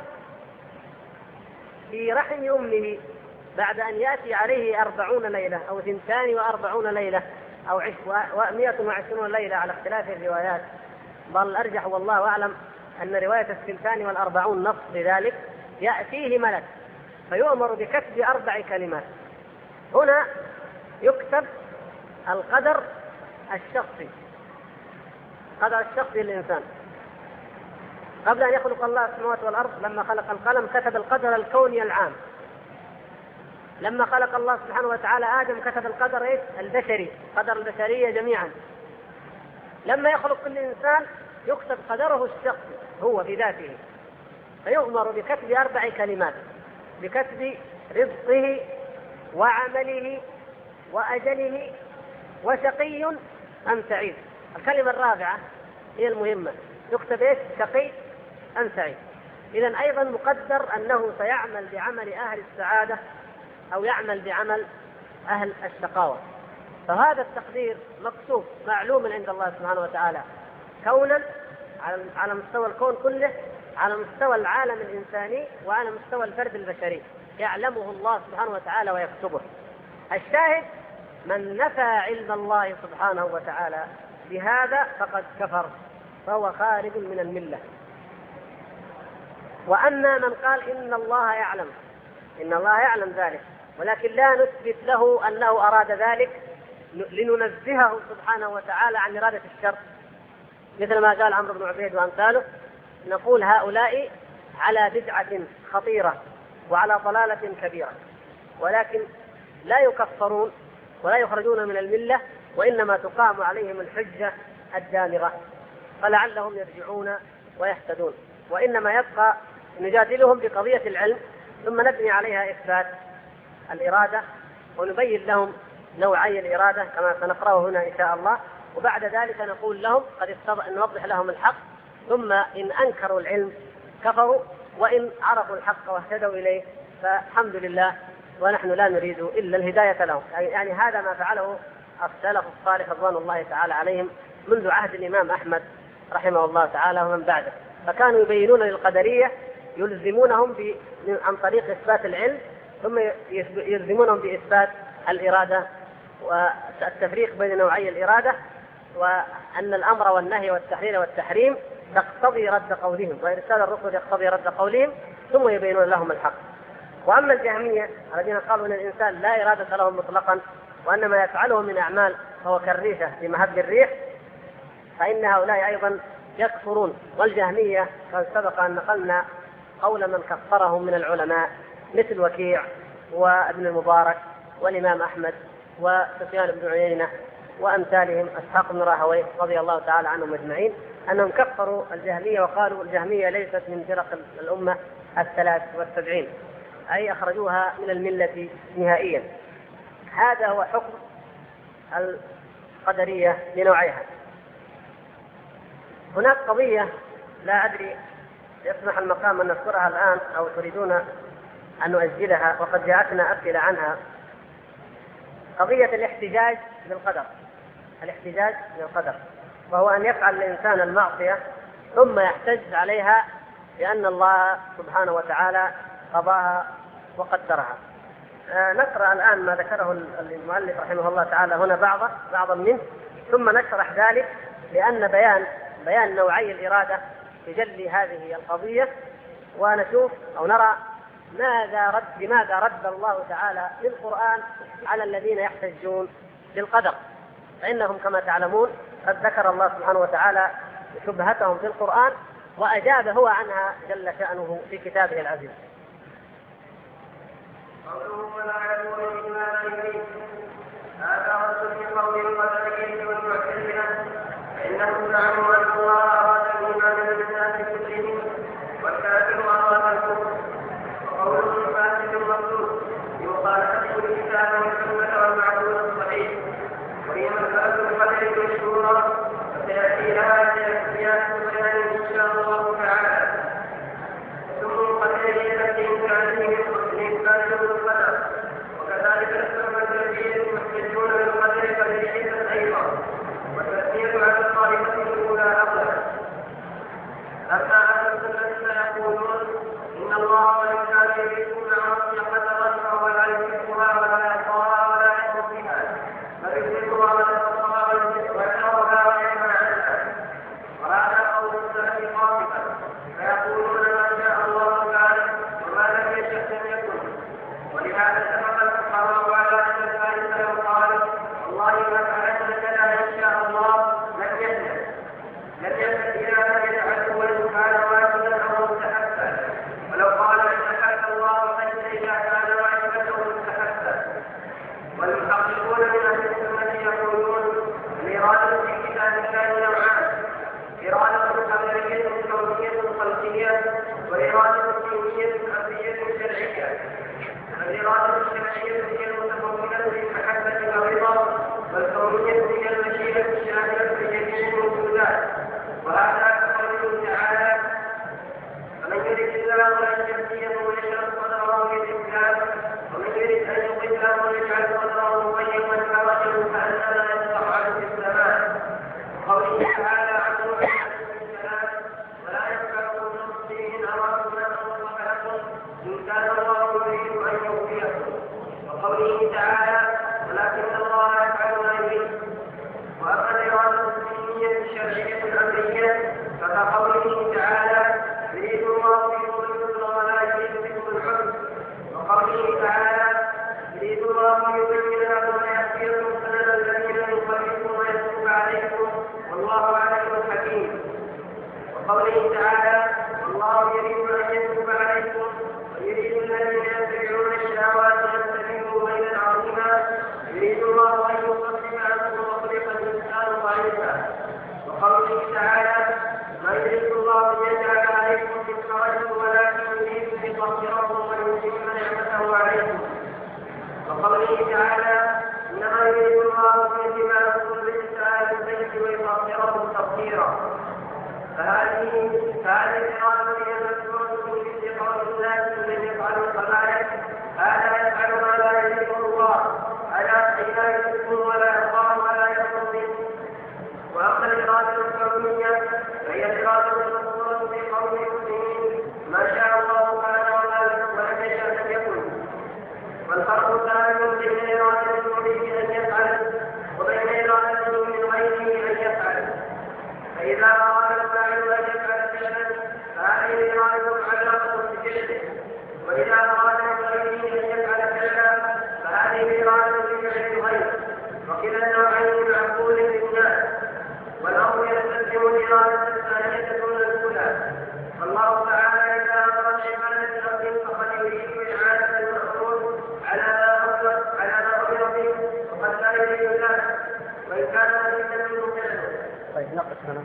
A: في رحم أمه، بعد أن يأتي عليه 40 ليلة أو 42 ليلة أو 120 ليلة على اختلاف الروايات، بل الأرجح والله أعلم أن رواية 42 نص لذلك، يأتيه ملك فيؤمر بكتب 4 كلمات. هنا يكتب القدر الشخصي، قدر الشخصي للإنسان. قبل أن يخلق الله السماوات والأرض لما خلق القلم كتب القدر الكوني العام. لما خلق الله سبحانه وتعالى آدم كتب القدر البشري، قدر البشرية جميعا. لما يخلق كل إنسان يكتب قدره الشخصي هو في ذاته، فيؤمر بكتب 4 كلمات: بكتب رزقه وعمله وأجله وشقي أم سعيد. الكلمة الرابعة هي المهمة، يكتب شقي أم سعيد. إذن أيضا مقدر أنه سيعمل بعمل أهل السعادة أو يعمل بعمل أهل الشقاوة. فهذا التقدير مكتوب معلوم عند الله سبحانه وتعالى كونا على مستوى الكون كله، على مستوى العالم الإنساني، وعلى مستوى الفرد البشري، يعلمه الله سبحانه وتعالى ويكتبه. الشاهد: من نفى علم الله سبحانه وتعالى بهذا فقد كفر، فهو خارج من الملة. وأما من قال إن الله يعلم، إن الله يعلم ذلك، ولكن لا نثبت له أنه أراد ذلك لننزهه سبحانه وتعالى عن إرادة الشر، مثل ما قال عمرو بن عبيد وأمثاله. نقول هؤلاء على بدعة خطيرة وعلى ضلالة كبيرة، ولكن لا يكفرون ولا يخرجون من الملة، وإنما تقام عليهم الحجة الدامغة، فلعلهم يرجعون ويهتدون. وإنما يبقى نجادلهم بقضية العلم، ثم نبني عليها إثبات الإرادة، ونبين لهم نوعي الإرادة كما سنقرأه هنا إن شاء الله، وبعد ذلك نقول لهم نوضح لهم الحق، ثم إن أنكروا العلم كفروا، وإن عرفوا الحق واهتدوا إليه فالحمد لله، ونحن لا نريد إلا الهداية لهم. يعني هذا ما فعله السلف الصالح رضوان الله تعالى عليهم منذ عهد الإمام أحمد رحمه الله تعالى ومن بعده، فكانوا يبينون للقدرية، يلزمونهم عن طريق إثبات العلم، ثم يلزمونهم بإثبات الإرادة والتفريق بين نوعي الإرادة، وأن الأمر والنهي والتحليل والتحريم تقتضي رد قولهم، وإرسال الرسل يقتضي رد قولهم، ثم يبينون لهم الحق. وأما الجهمية الذين قالوا أن الإنسان لا إرادة له مطلقا، وأن ما يفعله من أعمال فهو كالريشة في مهب الريح، فإن هؤلاء أيضا يكفرون. والجهمية قد سبق أن نقلنا قول من كفرهم من العلماء مثل وكيع وابن المبارك والإمام أحمد وسفيان بن عيينة وأمثالهم، أسحاق بن راهويه رضي الله تعالى عنهم أجمعين، أنهم كفروا الجهمية وقالوا الجهمية ليست من فرق الأمة 73، أي أخرجوها من الملة نهائيا. هذا هو حكم القدرية لنوعيها. هناك قضية لا أدري يسمح المقام أن نذكرها الآن أو تريدون أن نؤجلها، وقد جاءتنا أسئلة عنها، قضية الاحتجاج بالقدر. الاحتجاج بالقدر وهو أن يفعل الإنسان المعصية ثم يحتج عليها بأن الله سبحانه وتعالى قضاها وقدرها. نقرأ الآن ما ذكره المؤلف رحمه الله تعالى هنا بعضا منه، ثم نشرح ذلك، لأن بيان نوعي الإرادة يجلي هذه القضية، ونشوف أو نرى لماذا رد الله تعالى في القرآن على الذين يحتجون بالقدر. فإنهم كما تعلمون قد ذكر الله سبحانه وتعالى شبهتهم في القرآن، وأجاب هو عنها جل شأنه في كتابه العزيز. هذا رسول من قول القدرية والمعتزلة، فإنهم زعموا أن الله أراد الإيمان بالناس كلهم والكافر أراد الكفر، وقولهم فاسد مردود بمخالفته الكتاب والسنة والمعقول الصحيح، وهي مسألة القدر مشهورة وسيأتي لها سيأتي بيان إن شاء الله تعالى. ثم القدرية التي تعلمهم الإنسان بالقدر، وكذلك السنة الذين يحتجون بالقدر فليست أيضا، والتسمية على الطائفة الأولى أغلب. أما أهل السنة فيقولون إن الله وإن كان يريدون عصي قدرا فهو لا يملكها ولا يقاها ولا يقوم بها، بل يملكها ويقصها ويشرها وينهى عنها. وهذا قول السلف قاطبا، فيقولون ما شاء الله تعالى وما لم يشأ لم يكن. ولهذا اتفق الفقهاء على أن الفارس لو قال والله ما فعلت كذا إن شاء الله لم يفعل إذا لم يفعله وإن كان واجبا أو مستحبا، ولو قال إن حق الله خير إذا كان واجبا أو مستحبا. والمحققون من أهل السنة يقولون الإرادة في كتاب الله نوعان: إرادة قدرية كونية خلقية، وإرادة دينية أمرية شرعية. الإرادة الشرعية هي المتضمنة للمحبة والرضا، والكونية هي المشيئة الشاملة لجميع الموجودات. وهذا كقوله تعالى: فمن يرد الله أن يهديه ويشرح صدره للإسلام، ومن يرد أن يضله ويجعل صدره ضيقا حرجا كأنما يصعد في السماء. وقوله تعالى عن نوح عليه السلام: ولا ينفعكم نصحي إن أردت أن أنصح لكم إن كان الله يريد أن يغفركم. وقوله تعالى: ولكن الله يفعل ما يريد. وأما الإرادة الدينية الشرعية الأمرية
B: والله عليم حكيم. وقوله تعالى الله يريد أن يتوب عليكم ويريد الذين يتبعون الشهوات أن تميلوا ميلا عظيما يريد الله أن يخفف عنكم وخلق الإنسان ضعيفا. وقوله تعالى ما يريد الله أن يجعل عليكم من حرج ولكن يريد ليطهركم ويتم نعمته عليكم. وقوله تعالى إنما يريد الله أن يتم عنكم الرجس أهل البيت ويطهركم تطهيرا. فهذه الإرادة هي المذكورة في مثل قول الناس من يفعل القبائل هذا يفعل ما لا يريد الله ألا لا يحبه ولا يرضاه ولا يرضى به. وأما الإرادة الكونية فهي الإرادة المذكورة في قول المسلمين ما شاء الله كان ولم يشأ لم يكن. والفرق ثاني بين إرادة المريد أن يفعل وبين إرادته من غيره أن يفعل. فإذا أراد الفاعل أن يفعل فعلا فهذه إرادة علاقة بفعله، وإذا أراد من غيره أن يفعل فعلا فهذه إرادة بفعل الغير. وكلا النوعين معقول للناس، والأمر يستلزم الإرادة الثانية دون الأولى. فالله تعالى إذا أمر العبادة أمر فقد يريد إعادة المأمور على ما أمر به وقد لا يريد ذلك وإن كان مريدا منه فعله.
A: طيب نقص هنا.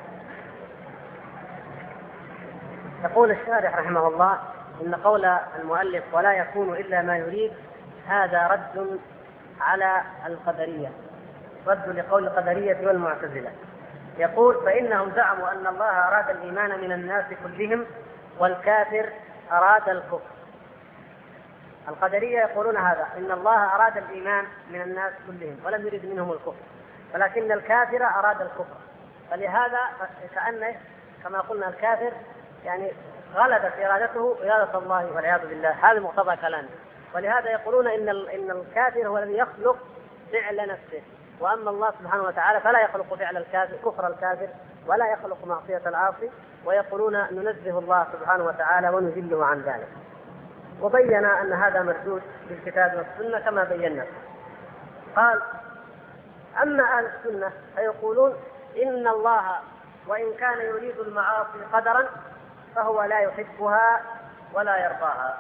A: يقول الشارح رحمه الله إن قول المؤلف ولا يكون إلا ما يريد هذا رد على القدرية، رد لقول القدرية والمعتزلة. يقول فإنهم زعموا أن الله أراد الإيمان من الناس كلهم والكافر أراد الكفر. القدرية يقولون هذا إن الله أراد الإيمان من الناس كلهم ولم يرد منهم الكفر، ولكن الكافر أراد الكفر. فلهذا كأنه كما قلنا الكافر يعني غلبت إرادته إرادة الله والعياذ بالله، هذا مقتضى كلامه. ولهذا يقولون إن الكافر هو الذي يخلق فعل نفسه، وأما الله سبحانه وتعالى فلا يخلق فعل الكافر كفر الكافر ولا يخلق معصية العاصي، ويقولون ننزه الله سبحانه وتعالى ونجله عن ذلك. وبين أن هذا مردود بالكتاب والسنة كما بينا. قال أما أهل السنة فيقولون إن الله وإن كان يريد المعاصي قدرا فهو لا يحبها ولا يرضاها.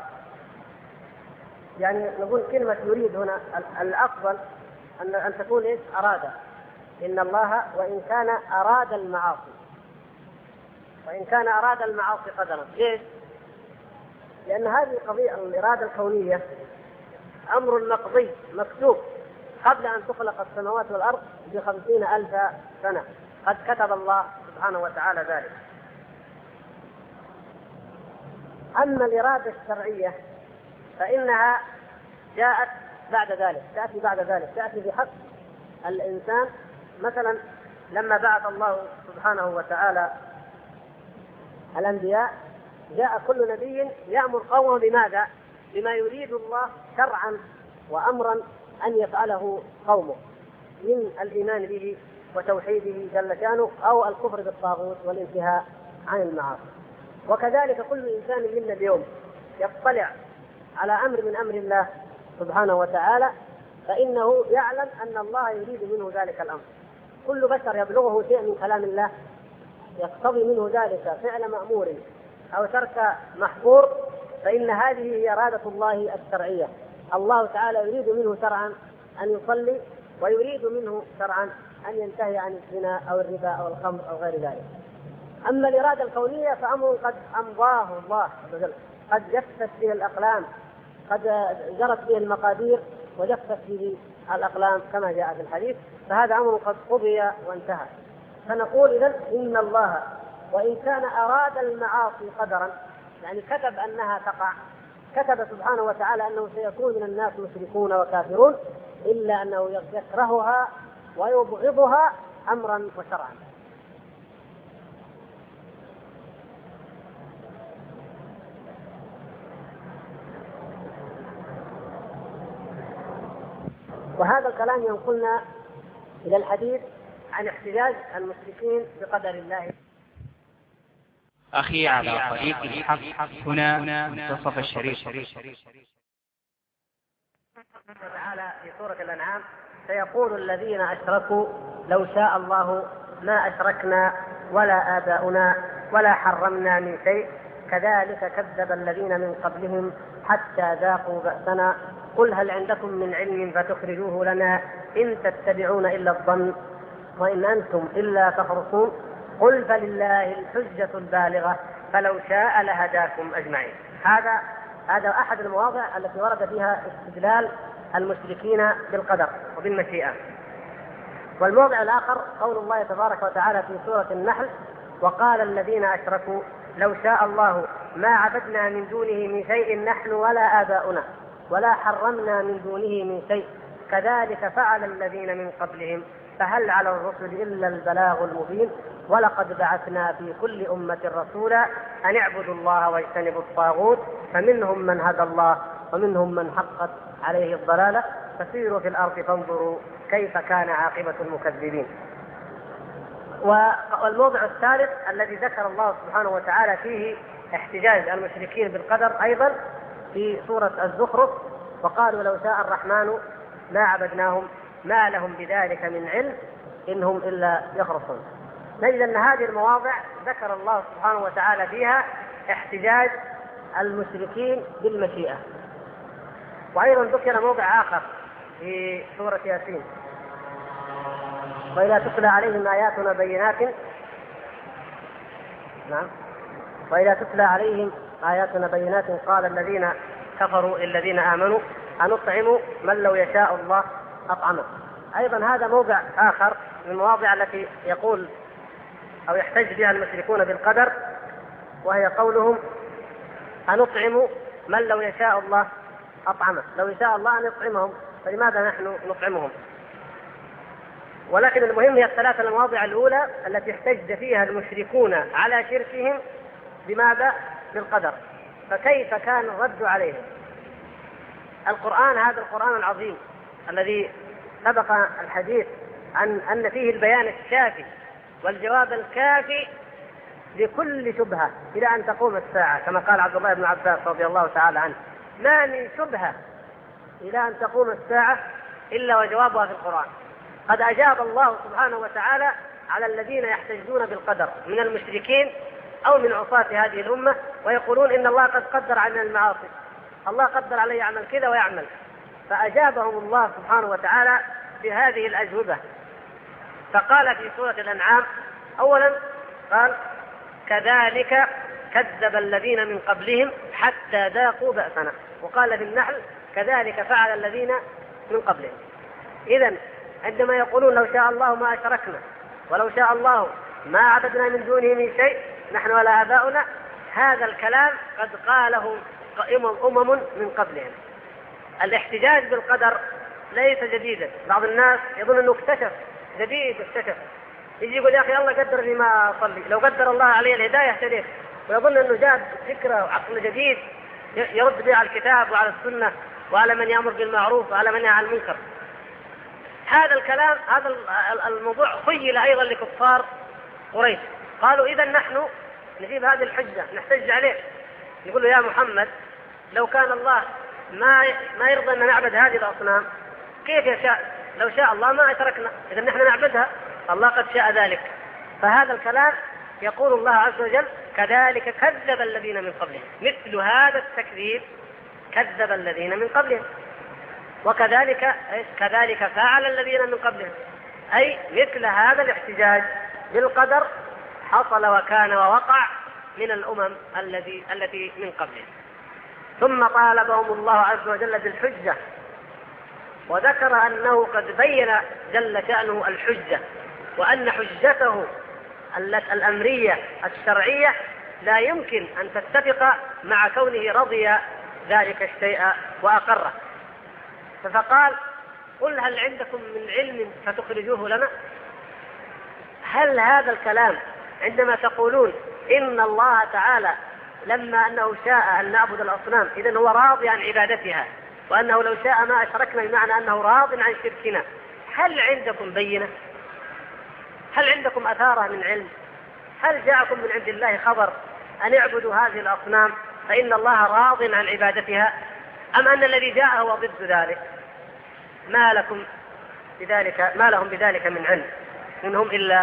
A: يعني نقول كلمة يريد هنا الأفضل أن تكون إيش؟ أراد. إن الله وإن كان أراد المعاصي، وإن كان أراد المعاصي قدرا. ليش؟ لأن هذه قضية الإرادة الكونية أمر مقضي مكتوب قبل أن تخلق السماوات والأرض ب50,000 سنة، قد كتب الله سبحانه وتعالى ذلك. أما الإرادة الشرعية فإنها جاءت بعد ذلك، تأتي بعد ذلك، تأتي بحق الإنسان. مثلا لما بعث الله سبحانه وتعالى الأنبياء جاء كل نبي يأمر قومه بماذا؟ بما يريد الله شرعا وأمرا أن يفعله قومه من الإيمان به وتوحيده جل شانه أو الكفر بالطاغوت والانتهاء عن المعاصي. وكذلك كل إنسان منا اليوم يطلع على أمر من أمر الله سبحانه وتعالى فإنه يعلم أن الله يريد منه ذلك الأمر. كل بشر يبلغه شيء من كلام الله يقتضي منه ذلك فعل مأمور أو ترك محظور، فإن هذه هي إرادة الله الشرعية. الله تعالى يريد منه شرعا أن يصلي، ويريد منه شرعا أن ينتهي عن الزنا أو الربا أو الخمر أو غير ذلك. أما الإرادة الكونية فأمر قد أمضاه الله عز وجل، قد جفت به الأقلام، قد جرت به المقادير وجفت به الأقلام كما جاء في الحديث، فهذا أمر قد قضي وانتهى. فنقول إذن إن الله وإن كان أراد المعاصي قدرا، يعني كتب أنها تقع، كتب سبحانه وتعالى أنه سيكون من الناس مشركون وكافرون، إلا أنه يكرهها ويبغضها أمرا وشرعا. وهذا الكلام ينقلنا إلى الحديث عن احتجاج المشركين بقدر الله.
C: أخي على طريق الحق هنا منتصف الشريط.
A: تعالى في سورة الأنعام: سيقول الذين أشركوا لو شاء الله ما أشركنا ولا آباؤنا ولا حرمنا من شيء كذلك كذب الذين من قبلهم حتى ذاقوا بأسنا قل هل عندكم من علم فتخرجوه لنا إن تتبعون إلا الظن وإن أنتم إلا تخرصون قل فلله الحجة البالغة فلو شاء لهداكم أجمعين. هذا أحد المواضع التي ورد فيها استدلال المشركين بالقدر وبالمشيئة. والموضع الآخر قول الله تبارك وتعالى في سورة النحل وقال الذين أشركوا لو شاء الله ما عبدنا من دونه من شيء نحن ولا آباؤنا ولا حرمنا من دونه من شيء كذلك فعل الذين من قبلهم فهل على الرسل إلا البلاغ المبين ولقد بعثنا في كل أمة رسولا أن اعبدوا الله واجتنبوا الطاغوت فمنهم من هدى الله ومنهم من حقت عليه الضلالة فسيروا في الأرض فانظروا كيف كان عاقبة المكذبين. والموضع الثالث الذي ذكر الله سبحانه وتعالى فيه احتجاج المشركين بالقدر أيضا في سورة الزخرف وقالوا لو شاء الرحمن ما عبدناهم ما لهم بذلك من علم إنهم إلا يخرصون. نجد أن هذه المواضع ذكر الله سبحانه وتعالى فيها احتجاج المشركين بالمشيئة. وأيضا ذكر موضع آخر في سورة ياسين وإذا تتلى عليهم آياتنا بينات وإذا تتلى عليهم آياتنا بينات قال الذين كفروا الذين آمنوا أنطعم من لو يشاء الله أطعمه. أيضا هذا موضع آخر من المواضع التي يقول أو يحتج بها المشركون بالقدر وهي قولهم أنطعم من لو يشاء الله أطعمه. لو يشاء الله أن يطعمهم فلماذا نحن نطعمهم؟ ولكن المهم هي الثلاثة المواضع الأولى التي احتج فيها المشركون على شركهم بماذا؟ بالقدر. فكيف كان الرد عليهم؟ القرآن هذا القرآن العظيم الذي سبق الحديث عن أن فيه البيان الشافي والجواب الكافي لكل شبهة إلى أن تقوم الساعة كما قال عبد الله بن عباس رضي الله تعالى عنه ما من شبهة إلى أن تقوم الساعة إلا وجوابها في القرآن. قد أجاب الله سبحانه وتعالى على الذين يحتجون بالقدر من المشركين أو من عصاة هذه الأمة ويقولون إن الله قد قدر علينا المعاصي الله قدر عليه يعمل كذا ويعمل. فأجابهم الله سبحانه وتعالى بهذه الأجوبة. فقال في سورة الأنعام أولا قال كذلك كذب الذين من قبلهم حتى ذاقوا بأسنا وقال في النحل كذلك فعل الذين من قبلهم. إذن عندما يقولون لو شاء الله ما أشركنا ولو شاء الله ما عبدنا من دونه من شيء نحن ولا آباؤنا هذا الكلام قد قاله أمم من قبلهم. الاحتجاج بالقدر ليس جديدا. بعض الناس يظن أنه اكتشف جديد اكتشف يجي يقول يا أخي الله قدر لي ما أصلي لو قدر الله علي الهداية اهتديت ويظن أنه جاد فكرة وعقل جديد يرد به على الكتاب وعلى السنة وعلى من يأمر بالمعروف وعلى من ينهى عن المنكر. هذا الكلام هذا الموضوع خيل أيضا لكفار قريش قالوا إذا نحن نجيب هذه الحجة نحتج عليه نقول له يا محمد لو كان الله ما يرضى أن نعبد هذه الأصنام كيف يشاء لو شاء الله ما أشركنا إذا نحن نعبدها الله قد شاء ذلك. فهذا الكلام يقول الله عز وجل كذلك كذب الذين من قبلهم مثل هذا التكذيب كذب الذين من قبلهم وكذلك كذلك فعل الذين من قبلهم أي مثل هذا الاحتجاج بالقدر حصل وكان ووقع من الأمم التي من قبلهم. ثم طالبهم الله عز وجل بالحجة وذكر أنه قد بين جل شأنه الحجة وأن حجته الأمرية الشرعية لا يمكن أن تتفق مع كونه رضي ذلك الشيء وأقره. فقال قل هل عندكم من علم فتخرجوه لنا. هل هذا الكلام عندما تقولون إن الله تعالى لما أنه شاء أن نعبد الأصنام إذن هو راضي عن عبادتها وأنه لو شاء ما أشركنا بمعنى أنه راض عن شركنا هل عندكم بينة؟ هل عندكم أثارة من علم؟ هل جاءكم من عند الله خبر أن اعبدوا هذه الأصنام فإن الله راض عن عبادتها أم أن الذي جاء هو ضد ذلك؟ ما لهم بذلك من علم إنهم إلا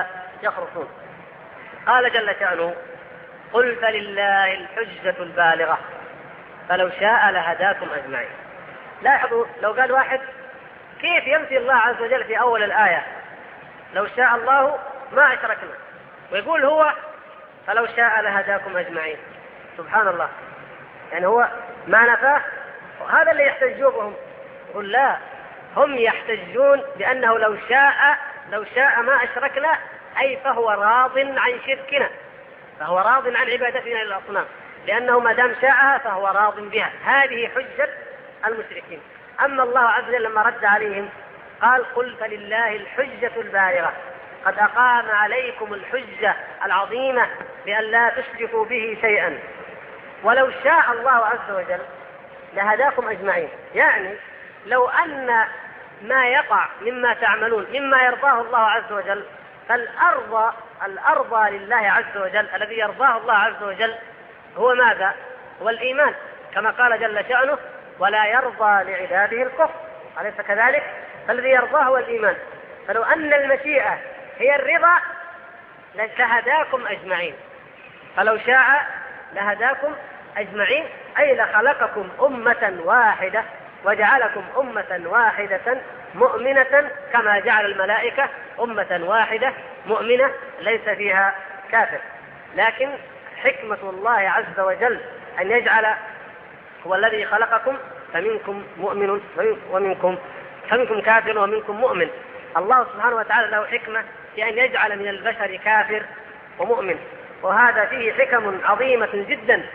A: يخرصون. قال جل شأنه: قل فلله الحجة البالغة فلو شاء لهداكم أجمعين. لاحظوا، لو قال واحد كيف ينفي الله عز وجل في أول الآية لو شاء الله ما أشركنا، ويقول هو فلو شاء لهداكم أجمعين. سبحان الله، يعني هو ما نفاه. هذا اللي يحتجون بهم. يقول لا، هم يحتجون بأنه لو شاء ما أشركنا، أي فهو راض عن شركنا، فهو راض عن عبادتنا للأصنام، لأنه ما دام شاءها فهو راض بها. هذه حجة المشركين. أما الله عز وجل لما رد عليهم قال: قل فلله الحجة البالغة قد أقام عليكم الحجة العظيمة بأن لا تشركوا به شيئا ولو شاء الله عز وجل لهداكم أجمعين. يعني لو أن ما يقع مما تعملون مما يرضاه الله عز وجل، فالأرضى لله عز وجل الذي يرضاه الله عز وجل هو ماذا؟ هو الإيمان، كما قال جل شأنه: ولا يرضى لعباده الكفر. أليس كذلك؟ فالذي يرضاه هو الإيمان. فلو أن المشيئة هي الرضا لهداكم أجمعين، فلو شاء لهداكم أجمعين، أي لخلقكم أمة واحدة وجعلكم أمة واحدة مؤمنة كما جعل الملائكة أمة واحدة مؤمنة ليس فيها كافر. لكن حكمة الله عز وجل أن يجعل هو الذي خلقكم فمنكم مؤمن فمنكم كافر ومنكم مؤمن. الله سبحانه وتعالى له حكمة في أن يجعل من البشر كافر ومؤمن، وهذا فيه حكم عظيمة جدا،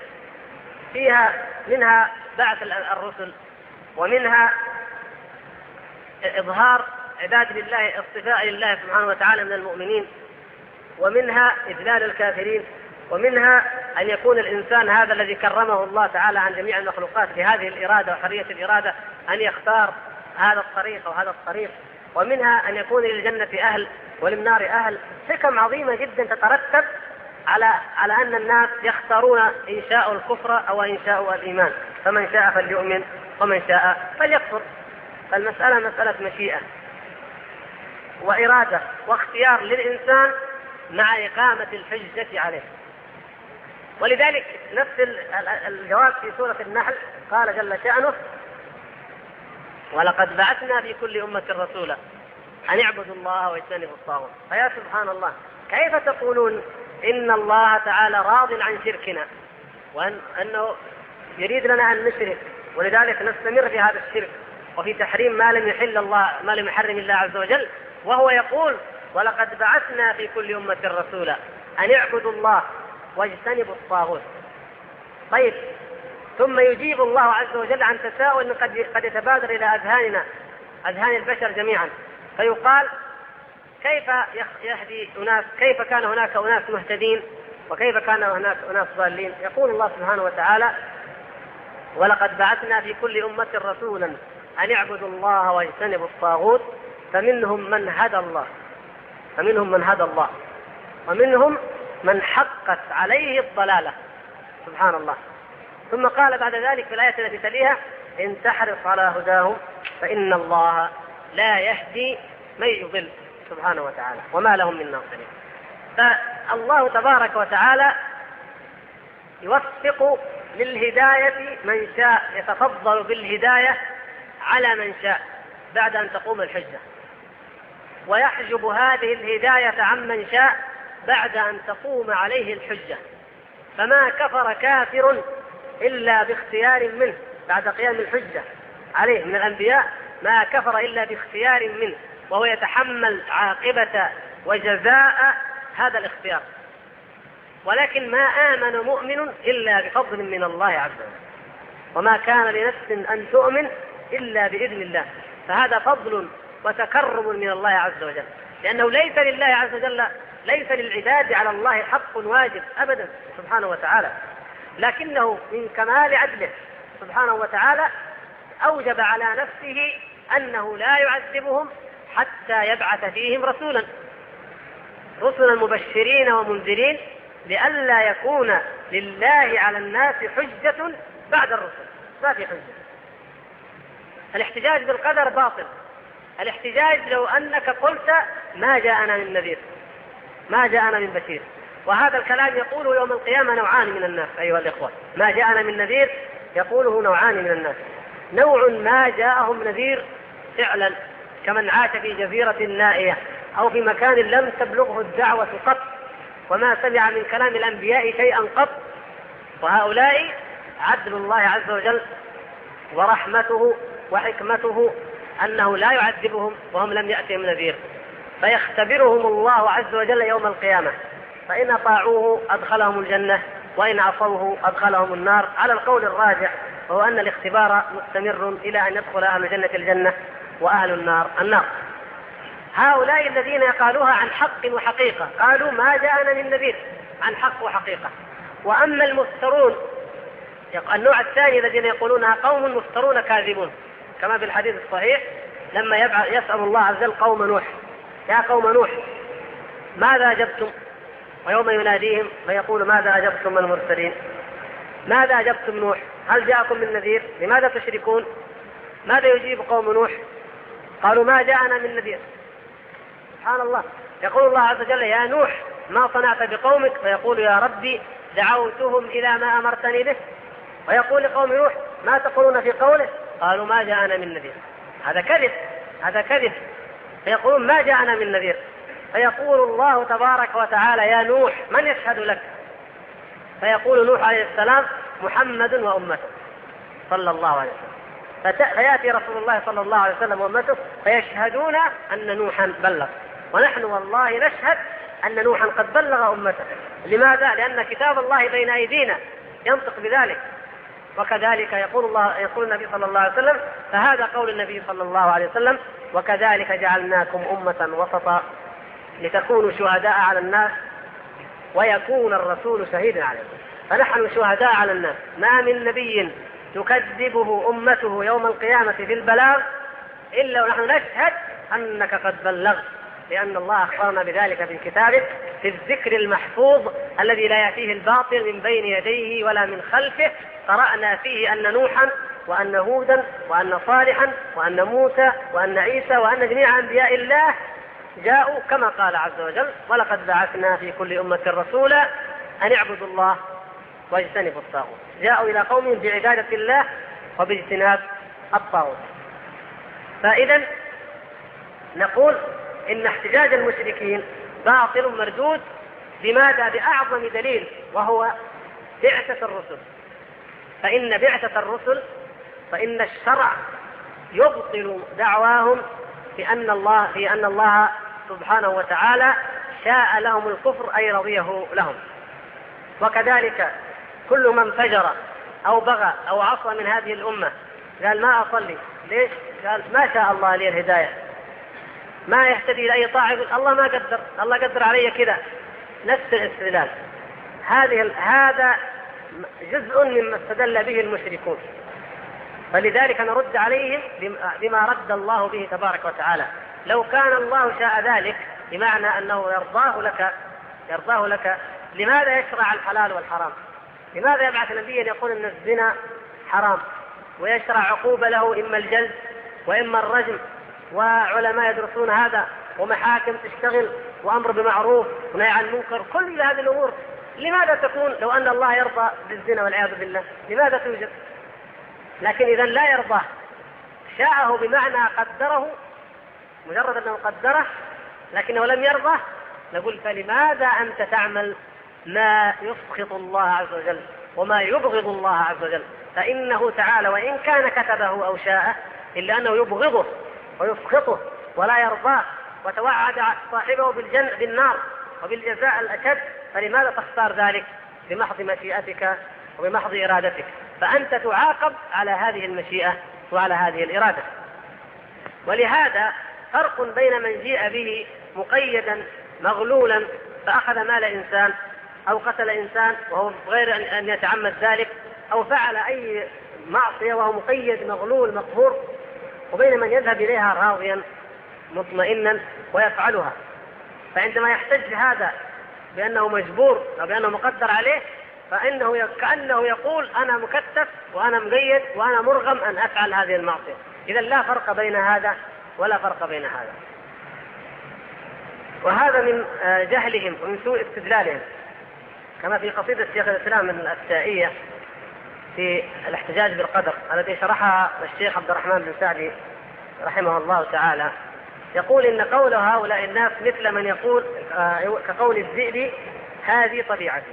A: منها بعث الرسل، ومنها إظهار عباد لله اصطفاء لله سبحانه وتعالى من المؤمنين، ومنها إذلال الكافرين، ومنها أن يكون الإنسان هذا الذي كرمه الله تعالى عن جميع المخلوقات بهذه الإرادة وحرية الإرادة أن يختار هذا الطريق أو هذا الطريق، ومنها أن يكون للجنة أهل وللنار أهل. حكم عظيمة جدا تترتب على أن الناس يختارون إن شاءوا الكفر أو إن شاءوا الإيمان، فمن شاء فليؤمن ومن شاء فليكفر. فالمسألة مسألة مشيئة وإرادة واختيار للإنسان مع إقامة الحجة عليه. ولذلك نفس الجواب في سورة النحل قال جل شأنه: ولقد بعثنا في كل أمة رسولا أن اعبدوا الله واجتنبوا الطاغوت. فيا سبحان الله، كيف تقولون إن الله تعالى راض عن شركنا وأنه يريد لنا أن نشرك، ولذلك نستمر في هذا الشرك وفي تحريم ما لم يحرم الله عز وجل، وهو يقول: ولقد بعثنا في كل أمة رسولا أن اعبدوا الله واجتنبوا الطاغوت. طيب، ثم يجيب الله عز وجل عن تساؤل قد يتبادر إلى أذهان البشر جميعا، فيقال: كيف يهدي أناس؟ كيف كان هناك أناس مهتدين وكيف كان هناك أناس ضالين؟ يقول الله سبحانه وتعالى: ولقد بعثنا في كل أمة رسولا أن اعبدوا الله واجتنبوا الطاغوت فمنهم من هدى الله ومنهم من حقت عليه الضلالة. سبحان الله. ثم قال بعد ذلك في الآية التي تليها: إن تحرص على هداهم فإن الله لا يهدي من يضل. سبحانه وتعالى، وما لهم من ناصرين. فالله تبارك وتعالى يوفق للهداية من شاء، يتفضل بالهداية على من شاء بعد أن تقوم الحجة، ويحجب هذه الهداية عمن شاء بعد أن تقوم عليه الحجة. فما كفر كافر إلا باختيار منه بعد قيام الحجة عليه من الأنبياء، ما كفر إلا باختيار منه، وهو يتحمل عاقبة وجزاء هذا الاختيار. ولكن ما آمن مؤمن إلا بفضل من الله عز وجل، وما كان لنفس أن تؤمن إلا بإذن الله. فهذا فضل وتكرم من الله عز وجل، لأنه ليس لله عز وجل، ليس للعباد على الله حق واجب أبدا سبحانه وتعالى، لكنه من كمال عدله سبحانه وتعالى أوجب على نفسه أنه لا يعذبهم حتى يبعث فيهم رسلا مبشرين ومنذرين، لئلا يكون لله على الناس حجة بعد الرسل. ما في حجة. الاحتجاج بالقدر باطل. الاحتجاج لو أنك قلت ما جاءنا من نذير، ما جاءنا من بشير. وهذا الكلام يقوله يوم القيامة نوعان من الناس أيها الإخوة، ما جاءنا من نذير يقوله نوعان من الناس. نوع ما جاءهم نذير فعلا كمن عاش في جزيرة نائية أو في مكان لم تبلغه الدعوة قط وما سمع من كلام الأنبياء شيئا قط، وهؤلاء عدل الله عز وجل ورحمته وحكمته أنه لا يعذبهم وهم لم يأتهم نذير، فيختبرهم الله عز وجل يوم القيامة، فإن أطاعوه أدخلهم الجنة وإن عصوه أدخلهم النار، على القول الراجح وهو أن الاختبار مستمر إلى أن يدخل أهل الجنة الجنة وأهل النار النار. هؤلاء الذين قالوها عن حق وحقيقة قالوا ما جاءنا من نذير عن حق وحقيقة. وأما المفترون النوع الثاني الذين يقولونها قوم مفترون كاذبون، كما في الحديث الصحيح لما يسأل الله عز وجل قوم نوح: يا قوم نوح ماذا أجبتم؟ ويوم يناديهم فيقول ماذا أجبتم المرسلين؟ ماذا أجبتم نوح؟ هل جاءكم من نذير؟ لماذا تشركون؟ ماذا يجيب قوم نوح؟ قالوا ما جاءنا من نذير. سبحان الله، يقول الله عز وجل: يا نوح ما صنعت بقومك؟ فيقول: يا ربي دعوتهم إلى ما أمرتني به. ويقول لقوم نوح: ما تقولون في قوله؟ قالوا ما جاءنا من نذير. هذا كذب، هذا كذب. فيقولون ما جاءنا من نذير. فيقول الله تبارك وتعالى: يا نوح من يشهد لك؟ فيقول نوح عليه السلام: محمد وأمته صلى الله عليه وسلم. فيأتي رسول الله صلى الله عليه وسلم وأمته فيشهدون أن نوحا بلغ، ونحن والله نشهد أن نوحا قد بلغ أمته. لماذا؟ لأن كتاب الله بين أيدينا ينطق بذلك. وكذلك يقول النبي صلى الله عليه وسلم، فهذا قول النبي صلى الله عليه وسلم: وكذلك جعلناكم أمة وسطا لتكونوا شهداء على الناس ويكون الرسول شهيدا عليكم. فنحن شهداء على الناس، ما من نبي تكذبه أمته يوم القيامة في البلاغ إلا ونحن نشهد أنك قد بلغت، لأن الله أخبرنا بذلك في كتابه في الذكر المحفوظ الذي لا يأتيه الباطل من بين يديه ولا من خلفه. قرأنا فيه أن نوحا وأن هودا وأن صالحا وأن موسى وأن عيسى وأن جميع أنبياء الله جاءوا كما قال عز وجل: ولقد بعثنا في كل أمة رسولا أن اعبدوا الله واجتنبوا الطاغوت. جاءوا إلى قوم بعبادة الله وباجتناب الطاغوت. فإذا نقول إن احتجاج المشركين باطل مردود. لماذا؟ بأعظم دليل وهو بعثة الرسل. فإن بعثة الرسل فإن الشرع يبطل دعواهم في أن الله سبحانه وتعالى شاء لهم الكفر أي رضيه لهم. وكذلك كل من فجر أو بغى أو عصى من هذه الأمة قال ما أصلي، ليش؟ قال ما شاء الله لي الهداية، ما يهتدي إلى أي طاعة، الله ما قدر، الله قدر علي كذا. نفس الاستدلال. هذا جزء مما استدل به المشركون، فلذلك نرد عليهم بما رد الله به تبارك وتعالى. لو كان الله شاء ذلك بمعنى أنه يرضاه لك لماذا يشرع الحلال والحرام؟ لماذا يبعث نبيا يقول أن الزنا حرام ويشرع عقوبة له إما الجلد وإما الرجم، وعلماء يدرسون هذا ومحاكم تشتغل وأمر بمعروف ونهي عن المنكر؟ كل هذه الأمور لماذا تكون لو أن الله يرضى بالزنا والعياذ بالله؟ لماذا توجد؟ لكن إذا لا يرضاه، شاءه بمعنى قدره، مجرد أنه قدره لكنه لم يرضى، نقول فلماذا أنت تعمل ما يسخط الله عز وجل وما يبغض الله عز وجل؟ فإنه تعالى وإن كان كتبه أو شاءه إلا أنه يبغضه ويسخطه ولا يرضاه، وتوعد صاحبه بالنار وبالجزاء الأشد. فلماذا تختار ذلك بمحض مشيئتك وبمحض إرادتك؟ فأنت تعاقب على هذه المشيئة وعلى هذه الإرادة. ولهذا فرق بين من جيء به مقيدا مغلولا فأخذ مال إنسان أو قتل إنسان وهو غير أن يتعمد ذلك، أو فعل أي معصية وهو مقيد مغلول مقهور، وبين من يذهب إليها راضيا مطمئنا ويفعلها. فعندما يحتج هذا بأنه مجبور أو بأنه مقدر عليه، فإنه كأنه يقول أنا مكتف وأنا مقيد وأنا مرغم أن أفعل هذه المعصية. إذا لا فرق بين هذا ولا فرق بين هذا. وهذا من جهلهم ومن سوء استدلالهم، كما في قصيدة شيخ الإسلام من الأفتائية في الاحتجاج بالقدر التي شرحها الشيخ عبد الرحمن بن سعدي رحمه الله تعالى، يقول إن قول هؤلاء الناس مثل من يقول كقول الذئب هذه طبيعتي.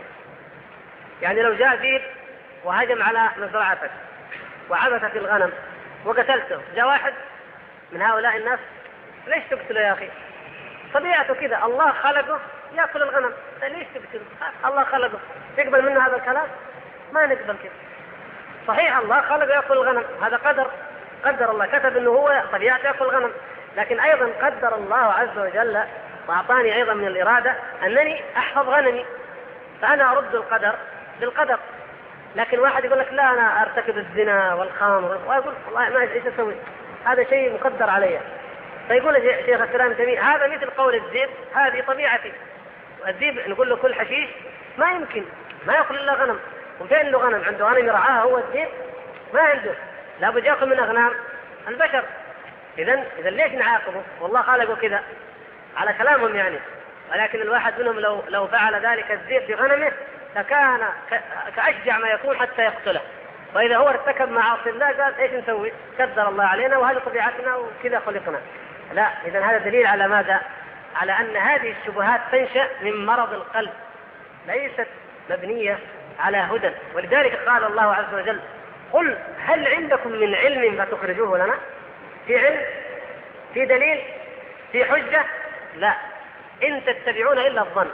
A: يعني لو جاء ذئب وهجم على مزرعتك وعبث في الغنم وقتلته، جاء واحد من هؤلاء الناس ليش تقتله يا أخي؟ طبيعته كذا، الله خلقه يأكل الغنم، ليش تقتله؟ الله خلقه، تقبل منه هذا الكلام؟ ما نقبل كذا. صحيح الله خلقه يأكل الغنم، هذا قدر الله، كتب انه هو طبيعته يأكل الغنم، لكن ايضا قدر الله عز وجل واعطاني ايضا من الإرادة انني احفظ غنمي، فانا ارد القدر بالقدر. لكن واحد يقول لك لا انا ارتكب الزنا والخمر، واقول والله ما ايش اسوي، هذا شيء مقدر علي. فيقول شيخ الإسلام ابن تيمية هذا مثل قول الذئب هذه طبيعتي. الذئب نقول له كل حشيش ما يمكن، ما يأكل الا غنم، وفين له غنم؟ عنده غنم يرعاها هو الذئب؟ ما عنده، لابد يأكل من أغنام البشر. إذا ليش نعاقبه؟ والله خلقه كذا على كلامهم يعني. ولكن الواحد منهم لو فعل ذلك الذئب بغنمه لكان كأشجع ما يكون حتى يقتله. وإذا هو ارتكب معاصي الله قال ايش نسوي؟ قدر الله علينا وهذه طبيعتنا وكذا خلقنا. لا، إذا هذا دليل على ماذا؟ على أن هذه الشبهات تنشأ من مرض القلب، ليست مبنية على هدى. ولذلك قال الله عز وجل قل هل عندكم من علم فتخرجوه لنا؟ في علم؟ في دليل؟ في حجة؟ لا، إن تتبعون إلا الظن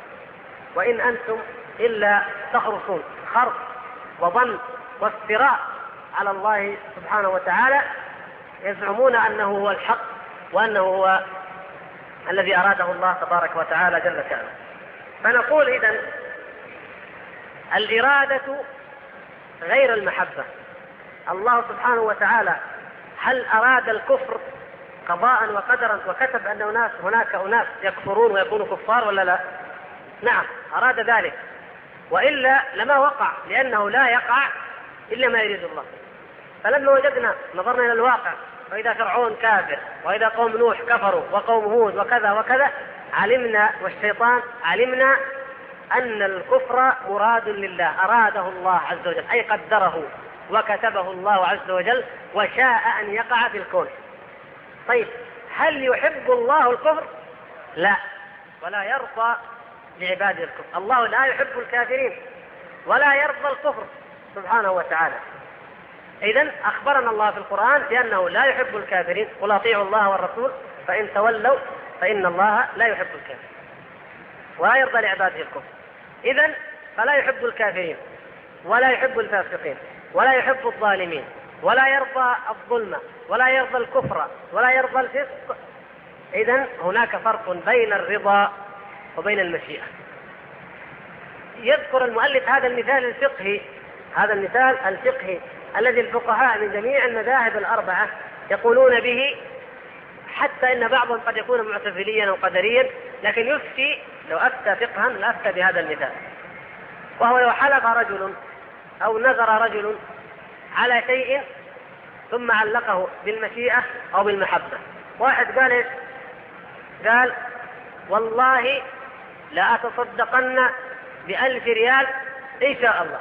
A: وإن أنتم إلا تخرصون. خرص وظن وافتراء على الله سبحانه وتعالى، يزعمون أنه هو الحق وأنه هو الذي أراده الله تبارك وتعالى جل شأنه. فنقول إذن الإرادة غير المحبة. الله سبحانه وتعالى هل أراد الكفر قضاء وقدرا وكتب أن هناك أناس يكفرون ويكونوا كفار ولا لا؟ نعم أراد ذلك، وإلا لما وقع، لأنه لا يقع إلا ما يريد الله. فلما وجدنا نظرنا إلى الواقع وإذا فرعون كافر وإذا قوم نوح كفروا وقوم هود وكذا وكذا، علمنا والشيطان علمنا أن الكفر مراد لله، أراده الله عز وجل، أي قدره وكتبه الله عز وجل وشاء أن يقع في الكون. طيب هل يحب الله الكفر؟ لا، ولا يرضى لعباده الكفر. الله لا يحب الكافرين ولا يرضى الكفر سبحانه وتعالى. إذن أخبرنا الله في القرآن بأنه لا يحب الكافرين، قل أطيعوا الله والرسول فإن تولوا فإن الله لا يحب الكافرين ولا يرضى لعباده الكفر. إذن فلا يحب الكافرين ولا يحب الفاسقين ولا يحب الظالمين ولا يرضى الظلم ولا يرضى الكفر ولا يرضى الفسق. إذن هناك فرق بين الرضا وبين المشيئة. يذكر المؤلف هذا المثال الفقهي، هذا المثال الفقهي الذي الفقهاء من جميع المذاهب الأربعة يقولون به، حتى إن بعضهم قد يكون معتزليا أو قدريا، لكن يفتي لو أفتى فقها لأفتى بهذا المثال. وهو لو حلف رجل أو نذر رجل على شيء ثم علقه بالمشيئة أو بالمحبة. واحد قال إيش؟ قال والله لا أتصدقن ب1000 ريال إن شاء الله.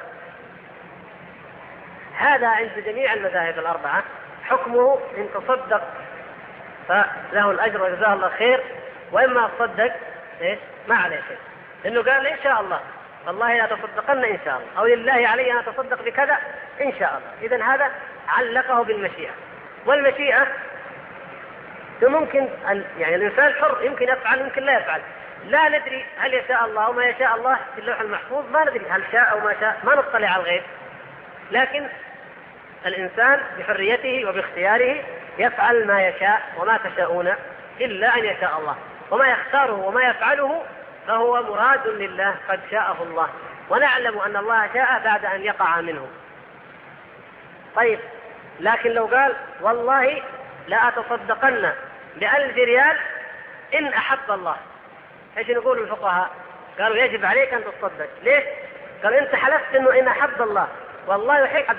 A: هذا عند جميع المذاهب الأربعة حكمه إن تصدق فله الأجر وجزاه الله خير، وإما تصدق إيش ما عليه شيء، لأنه قال إن شاء الله والله لا تصدقن إن شاء الله، أو لله علي أن أتصدق بكذا إن شاء الله. إذن هذا علقه بالمشيئة. والمشيئة ممكن يعني الإنسان حر، يمكن يفعل يمكن لا يفعل، لا ندري هل يشاء الله وما يشاء الله في اللوح المحفوظ، ما ندري هل شاء أو ما شاء، ما نطلع على الغيب. لكن الإنسان بحريته وباختياره يفعل ما يشاء، وما تشاءون إلا أن يشاء الله، وما يختاره وما يفعله فهو مراد لله قد شاءه الله، ونعلم أن الله شاء بعد أن يقع منه. طيب لكن لو قال والله لا أتصدقن ب1000 ريال إن أحب الله، ايش نقول الفقهاء؟ قالوا يجب عليك أن تصدق. ليش؟ قال أنت حلفت أنه إن أحب الله، والله يحب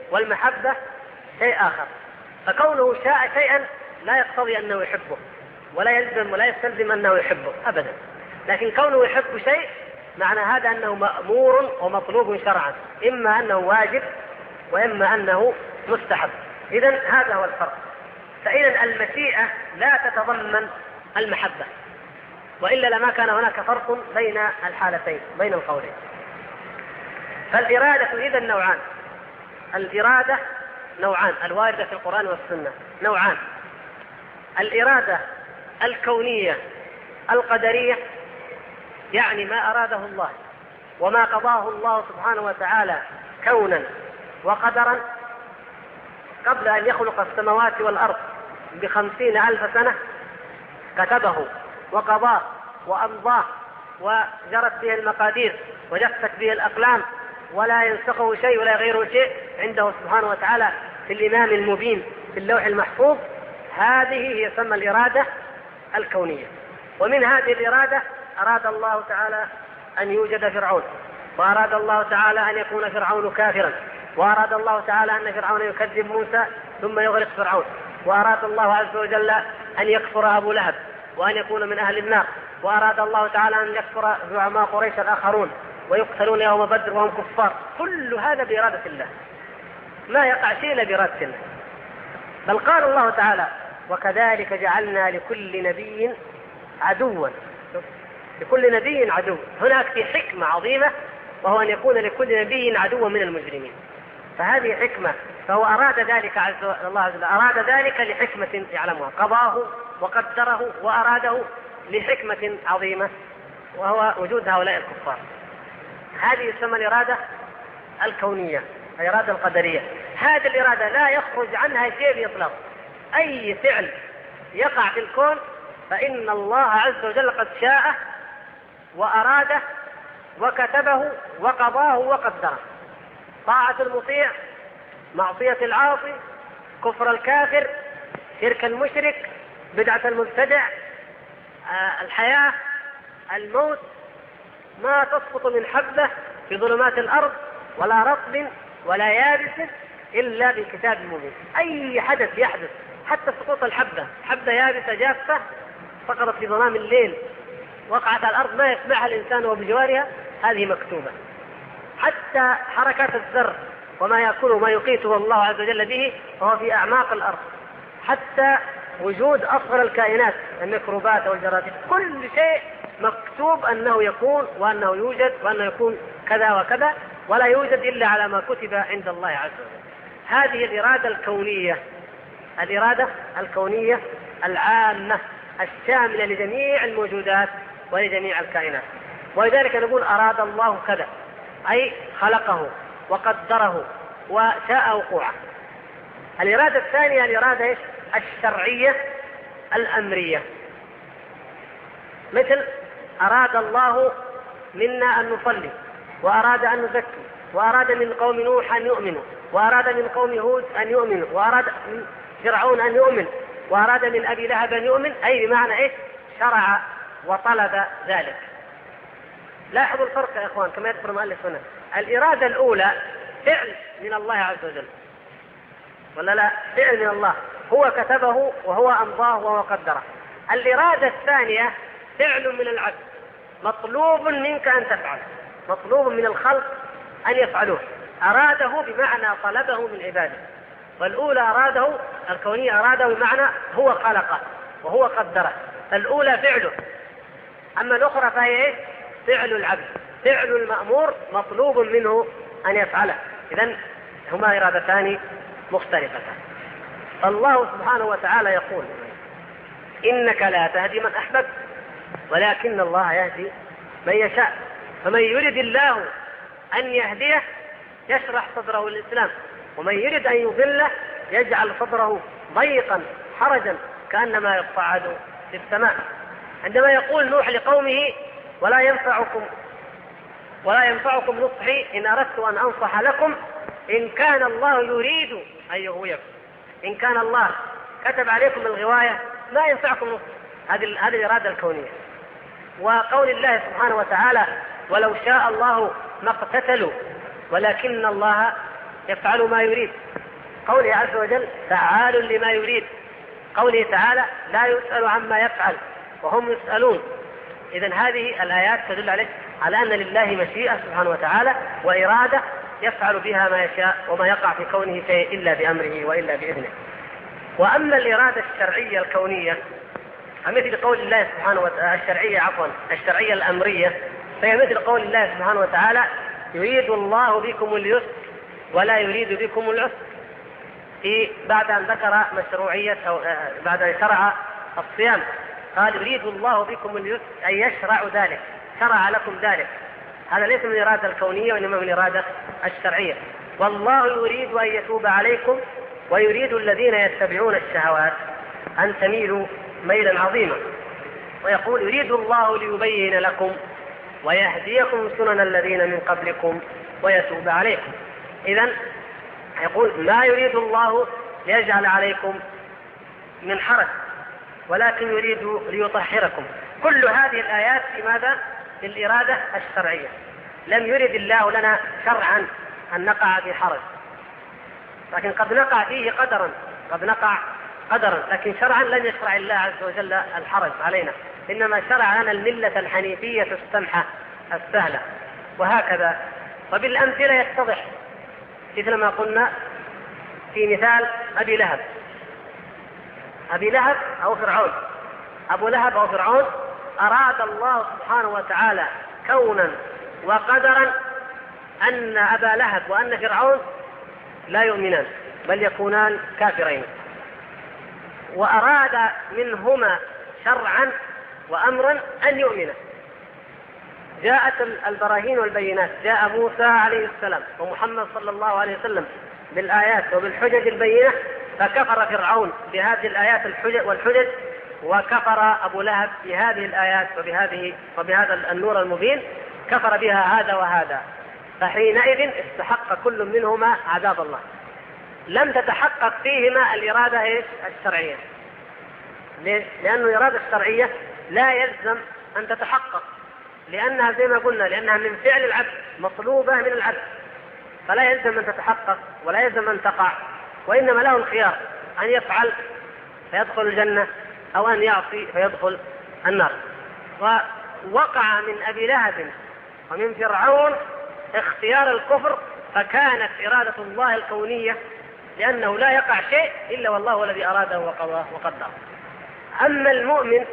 A: والمحبة شيء آخر، فكونه شاء شيئا لا يقتضي أنه يحبه. ولا يلزم ولا يستلزم أنه يحبه أبدا، لكن كونه يحب شيء معنى هذا أنه مأمور ومطلوب شرعا، إما أنه واجب وإما أنه مستحب. إذن هذا هو الفرق. فإذا المشيئة لا تتضمن المحبة، وإلا لما كان هناك فرق بين الحالتين بين القولين. فالإرادة إذن نوعان، الإرادة نوعان الواردة في القرآن والسنة نوعان: الإرادة الكونية القدرية، يعني ما أراده الله وما قضاه الله سبحانه وتعالى كونا وقدرا قبل أن يخلق السماوات والأرض ب50,000 سنة، كتبه وقضاه وأمضاه وجرت به المقادير وجفت به الأقلام، ولا ينسخه شيء ولا يغيره شيء عنده سبحانه وتعالى في الإمام المبين في اللوح المحفوظ. هذه هي تسمى الإرادة الكونية. ومن هذه الإرادة أراد الله تعالى أن يوجد فرعون، وأراد الله تعالى أن يكون فرعون كافرا، وأراد الله تعالى أن فرعون يكذب موسى ثم يغرق فرعون، وأراد الله عز وجل أن يكفر أبو لهب وأن يكون من أهل النار، وأراد الله تعالى أن يكفر زعماء قريش الآخرون ويقتلون يوم بدر وهم كفار. كل هذا بإرادة الله، ما يقع شيء إلا بإرادة الله. بل قال الله تعالى: وكذلك جعلنا لكل نبي عدوا. لكل نبي عدو، هناك في حكمة عظيمة، وهو أن يكون لكل نبي عدوا من المجرمين. فهذه حكمة، فهو أراد ذلك الله عز وجل أراد ذلك لحكمة يعلمها، قضاه وقدره وأراده لحكمة عظيمة، وهو وجود هؤلاء الكفار. هذه تسمى الإرادة الكونية، الإرادة القدرية. هذه الإرادة لا يخرج عنها شيء بإطلاق. أي فعل يقع في الكون فإن الله عز وجل قد شاءه وأراده وكتبه وقضاه وقدره. طاعة المطيع، معصية العاصي، كفر الكافر، شرك المشرك، بدعة المبتدع، الحياة، الموت، ما تسقط من حبة في ظلمات الأرض ولا رطب ولا يابس إلا بكتاب مبين. أي حدث يحدث، حتى سقوط الحبة، حبة يابسة جافة سقطت في ظلام الليل وقعت على الأرض ما يسمعها الإنسان وبجوارها، هذه مكتوبة. حتى حركات الذر وما يأكله ما يقيته الله عز وجل به وهو في أعماق الأرض، حتى وجود أصغر الكائنات الميكروبات والجراثيم، كل شيء مكتوب أنه يكون وأنه يوجد وأنه يكون كذا وكذا، ولا يوجد إلا على ما كتب عند الله عز وجل. هذه الإرادة الكونية، الإرادة الكونية العامة الشاملة لجميع الموجودات ولجميع الكائنات. ولذلك نقول أراد الله كذا، أي خلقه وقدره وشاء وقوعه. الإرادة الثانية الإرادة الشرعية الأمرية، مثل أراد الله منا أن نصلي، وأراد أن نزكي، وأراد من قوم نوح أن يؤمنوا، وأراد من قوم هود أن يؤمنوا، وأراد من فرعون أن يؤمن، وأراد من أبي لهب أن يؤمن، أي بمعنى شرع وطلب ذلك. لاحظوا الفرق يا إخوان كما يذكر المؤلف هنا. الإرادة الأولى فعل من الله عز وجل، ولا لا؟ فعل من الله، هو كتبه وهو أمضاه وهو قدره. الإرادة الثانية فعل من العبد، مطلوب منك أن تفعل، مطلوب من الخلق أن يفعلوه. أراده بمعنى طلبه من عباده. والأولى أراده الكونية، أراده بمعنى هو خلقه وهو قدره. الأولى فعله، أما الأخرى فهي فعل العبد، فعل المأمور مطلوب منه أن يفعله. إذن هما إرادتان مختلفتان. الله سبحانه وتعالى يقول: إنك لا تهدي من أحببت ولكن الله يهدي من يشاء. فمن يرد الله أن يهديه يشرح صدره للإسلام، ومن يرد أن يضله يجعل صدره ضيقا حرجا كأنما يصعد في السماء. عندما يقول نوح لقومه: ولا ينفعكم نصحي إن أردت أن أنصح لكم إن كان الله يريد أن يغويكم. إن كان الله كتب عليكم الغواية لا ينفعكم نصحي. هذه الإرادة الكونية. وقول الله سبحانه وتعالى: ولو شاء الله ما اقتتلوا ولكن الله يفعل ما يريد. قوله عز وجل: فعال لما يريد. قوله تعالى لا يسأل عما يفعل وهم يسألون. إذن هذه الآيات تدل على أن لله مشيئة سبحانه وتعالى وإرادة يفعل بها ما يشاء، وما يقع في كونه شيء إلا بأمره وإلا بإذنه. وأما الإرادة الشرعية الكونية مثل قول الله سبحانه وتعالى الشرعية الأمرية، فهي مثل قول الله سبحانه وتعالى يريد الله بكم اليسر ولا يريد بكم العسر، بعد أن ذكر مشروعية أو بعد أن شرع الصيام قال يريد الله بكم اليسر أي يشرع ذلك، شرع لكم ذلك. هذا ليس من الإرادة الكونية وإنما من الإرادة الشرعية. والله يريد أن يتوب عليكم ويريد الذين يتبعون الشهوات أن تميلوا ميلا عظيما. ويقول يريد الله ليبين لكم ويهديكم سنن الذين من قبلكم ويتوب عليكم. إذن يقول ما يريد الله ليجعل عليكم من حرج ولكن يريد ليطهركم. كل هذه الآيات في ماذا؟ في الإرادة الشرعية. لم يرد الله لنا شرعا أن نقع في حرج، لكن قد نقع فيه قدرا، لكن شرعا لم يشرع الله عز وجل الحرج علينا، إنما شرع لنا الملة الحنيفية السمحة السهلة. وهكذا. وبالأمثلة يتضح، مثل ما قلنا في مثال أبي لهب أو فرعون. أبو لهب أو فرعون أراد الله سبحانه وتعالى كونا وقدرا أن أبا لهب وأن فرعون لا يؤمنان بل يكونان كافرين، وأراد منهما شرعا وأمرا أن يؤمنا. جاءت البراهين والبينات، جاء موسى عليه السلام ومحمد صلى الله عليه وسلم بالآيات وبالحجج البينة، فكفر فرعون بهذه الآيات والحجج، وكفر أبو لهب بهذه الآيات وبهذا النور المبين، كفر بها هذا وهذا، فحينئذ استحق كل منهما عذاب الله. لم تتحقق فيهما الإرادة الشرعية. لأن الإرادة الشرعية لا يلزم أن تتحقق، لأنها زي ما قلنا لأنها من فعل العبد، مطلوبة من العبد، فلا يلزم أن تتحقق ولا يلزم أن تقع، وإنما له الخيار أن يفعل فيدخل الجنة أو أن يعصي فيدخل النار. ووقع من أبي لهب ومن فرعون اختيار الكفر، فكانت إرادة الله الكونية، لأنه لا يقع شيء إلا والله هو الذي أراده وقضاه وقدره. أما المؤمن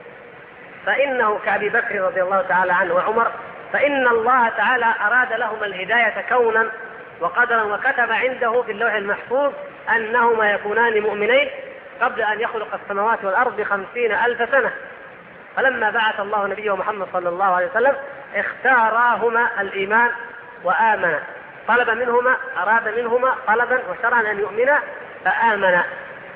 A: فإنه كأبي بكر رضي الله تعالى عنه وعمر، فإن الله تعالى أراد لهما الهداية كونا وقدرا، وكتب عنده في اللوح المحفوظ أنهما يكونان مؤمنين قبل أن يخلق السماوات والأرض ب50,000 سنة. فلما بعث الله نبيه محمد صلى الله عليه وسلم اختاراهما الإيمان وآمنا، أراد منهما طلبا وشرعا أن يؤمنا فآمنا.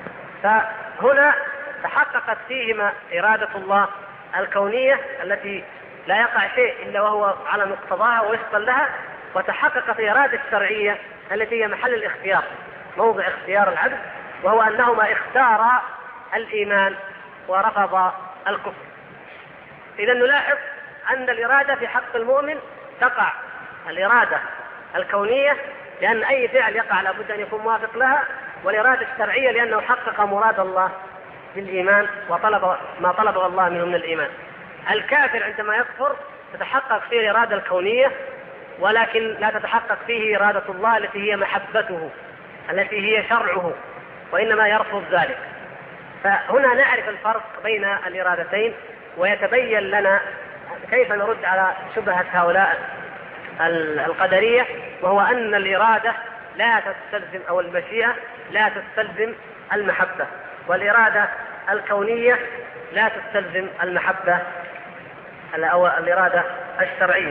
A: فهنا تحققت فيهما إرادة الله الكونية التي لا يقع شيء إلا وهو على مقتضاها ووفقا لها، وتحققت الإرادة الشرعية التي هي محل الاختيار، موضع اختيار العبد، وهو أنهما اختارا الإيمان ورفضا الكفر. إذا نلاحظ أن الإرادة في حق المؤمن تقع الإرادة الكونية، لأن أي فعل يقع لابد أن يكون موافق لها، والإرادة الشرعية لأنه حقق مراد الله بالإيمان وطلب ما طلبه الله منه من الإيمان. الكافر عندما يكفر تتحقق فيه الإرادة الكونية، ولكن لا تتحقق فيه إرادة الله التي هي محبته التي هي شرعه، وإنما يرفض ذلك. فهنا نعرف الفرق بين الإرادتين، ويتبين لنا كيف نرد على شبهة هؤلاء القدرية، وهو أن الإرادة لا تستلزم أو المشيئة لا تستلزم المحبة، والإرادة الكونية لا تستلزم المحبة أو الإرادة الشرعية.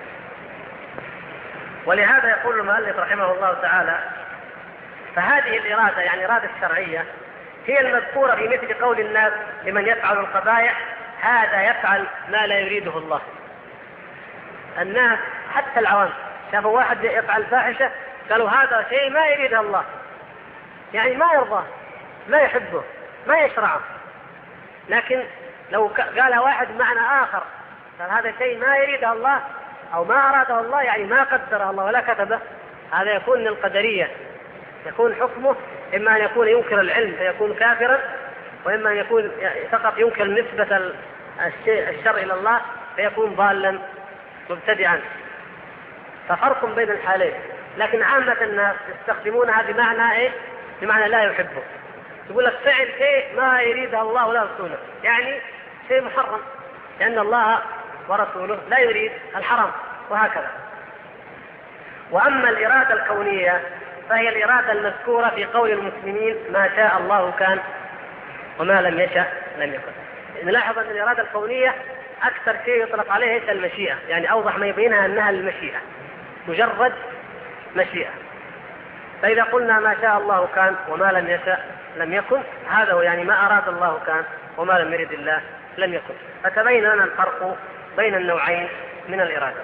A: ولهذا يقول المؤلف رحمه الله تعالى: فهذه الإرادة يعني الإرادة الشرعية هي المذكورة في مثل قول الناس لمن يفعل القبائح هذا يفعل ما لا يريده الله. الناس حتى العوام شافوا واحد يفعل فاحشة قالوا هذا شيء ما يريده الله، يعني ما يرضاه ما يحبه ما يشرعه. لكن لو قال واحد معنى آخر قال هذا شيء ما يريده الله أو ما أراده الله، يعني ما قدره الله ولا كتبه، هذا يكون من القدرية، يكون حكمه إما أن يكون ينكر العلم فيكون كافرا، وإما أن يكون فقط يمكن نسبة الشر إلى الله فيكون ضالا مبتدعا. ففرق بين الحالين. لكن عامة الناس يستخدمونها بمعنى إيه؟ بمعنى لا يحبه. يقول لك فعل شيء ما يريده الله ولا رسوله، يعني شيء محرم، لأن الله ورسوله لا يريد الحرام، وهكذا. وأما الإرادة الكونية فهي الإرادة المذكورة في قول المسلمين ما شاء الله كان وما لم يشأ لم يكن. نلاحظ أن الإرادة الكونية أكثر شيء يطلق عليه المشيئة، يعني أوضح ما يبينها أنها المشيئة، مجرد مشيئة. فإذا قلنا ما شاء الله كان وما لم يشأ لم يكن، هذا هو يعني ما أراد الله كان وما لم يرد الله لم يكن. فتبين لنا الفرق بين النوعين من الإرادة.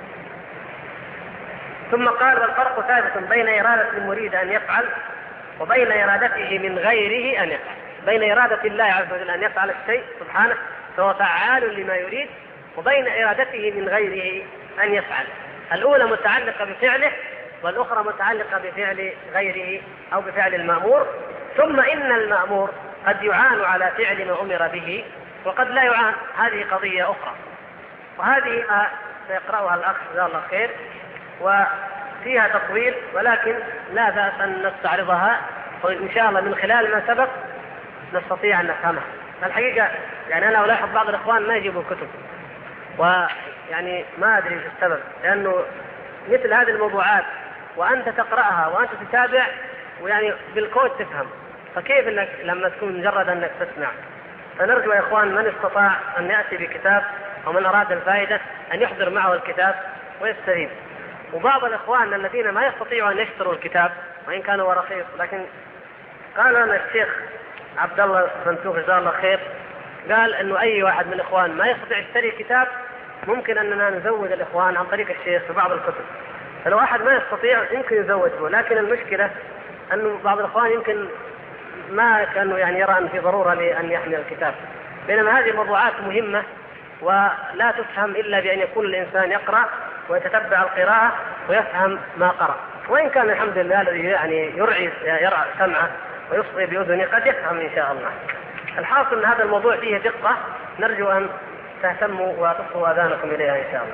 A: ثم قال والفرق ثابت بين إرادة المريد أن يفعل وبين إرادته من غيره أن يفعل. بين إرادة الله عز وجل أن يفعل الشيء سبحانه فهو فعال لما يريد، وبين إرادته من غيره أن يفعل. الأولى متعلقة بفعله والأخرى متعلقة بفعل غيره أو بفعل المأمور. ثم إن المأمور قد يعان على فعل ما أمر به وقد لا يعان، هذه قضية أخرى، وهذه سيقرأها الأخ جزاه الله خير وفيها تطويل، ولكن لا بأس أن نستعرضها وإن شاء الله من خلال ما سبق نستطيع أن نفهمها. الحقيقة يعني أنا ألاحظ بعض الإخوان ما يجيبوا كتب، ويعني ما أدري في السبب، لأنه مثل هذه الموضوعات وأنت تقرأها وأنت تتابع ويعني بالكود تفهم، فكيف انك لما تكون مجرد انك تسمع؟ فنرجو يا اخوان من استطاع ان ياتي بكتاب ومن اراد الفائده ان يحضر معه الكتاب ويستفيد. وبعض الاخوان الذين ما يستطيعوا ان يشتروا الكتاب وان كان هو رخيص، لكن قال لنا الشيخ عبد الله بنتوخ جزاه الله خير قال انه اي واحد من الاخوان ما يستطيع يشتري كتاب ممكن اننا نزود الاخوان عن طريق الشيخ في بعض الكتب. فلو واحد ما يستطيع يمكن يزوده، لكن المشكله انه بعض الاخوان يمكن ما كانوا يعني يرى أن في ضرورة لأن يحمل الكتاب، بينما هذه موضوعات مهمة ولا تفهم إلا بأن يكون الإنسان يقرأ ويتتبع القراءة ويفهم ما قرأ. وإن كان الحمد لله الذي يعني يرعى سمعه ويصغي بأذنه قد يفهم إن شاء الله. الحاصل أن هذا الموضوع فيه دقة، نرجو أن تهتموا وتصغوا آذانكم إليها إن شاء الله.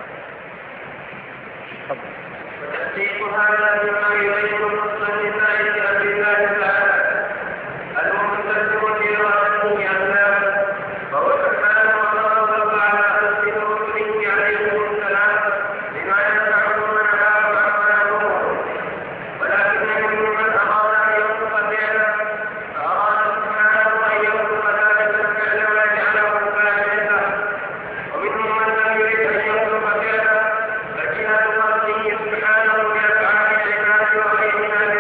B: هذا مما يريد الفصل لله بأمر الله تعالى المستقر في رأسه أسلام، فهو سبحانه وتعالى على ألسن رسله عليهم السلام لما يدفعون منها وعما يضرهم، ولكنهم من أراد أن يوصف فعلا فأراد سبحانه أن يوصف ذلك الفعل ويجعله فاعلا، ومنهم من لم يريد أن يوصف فعلا فجهة قصده سبحانه بأفعال العباد وغيرها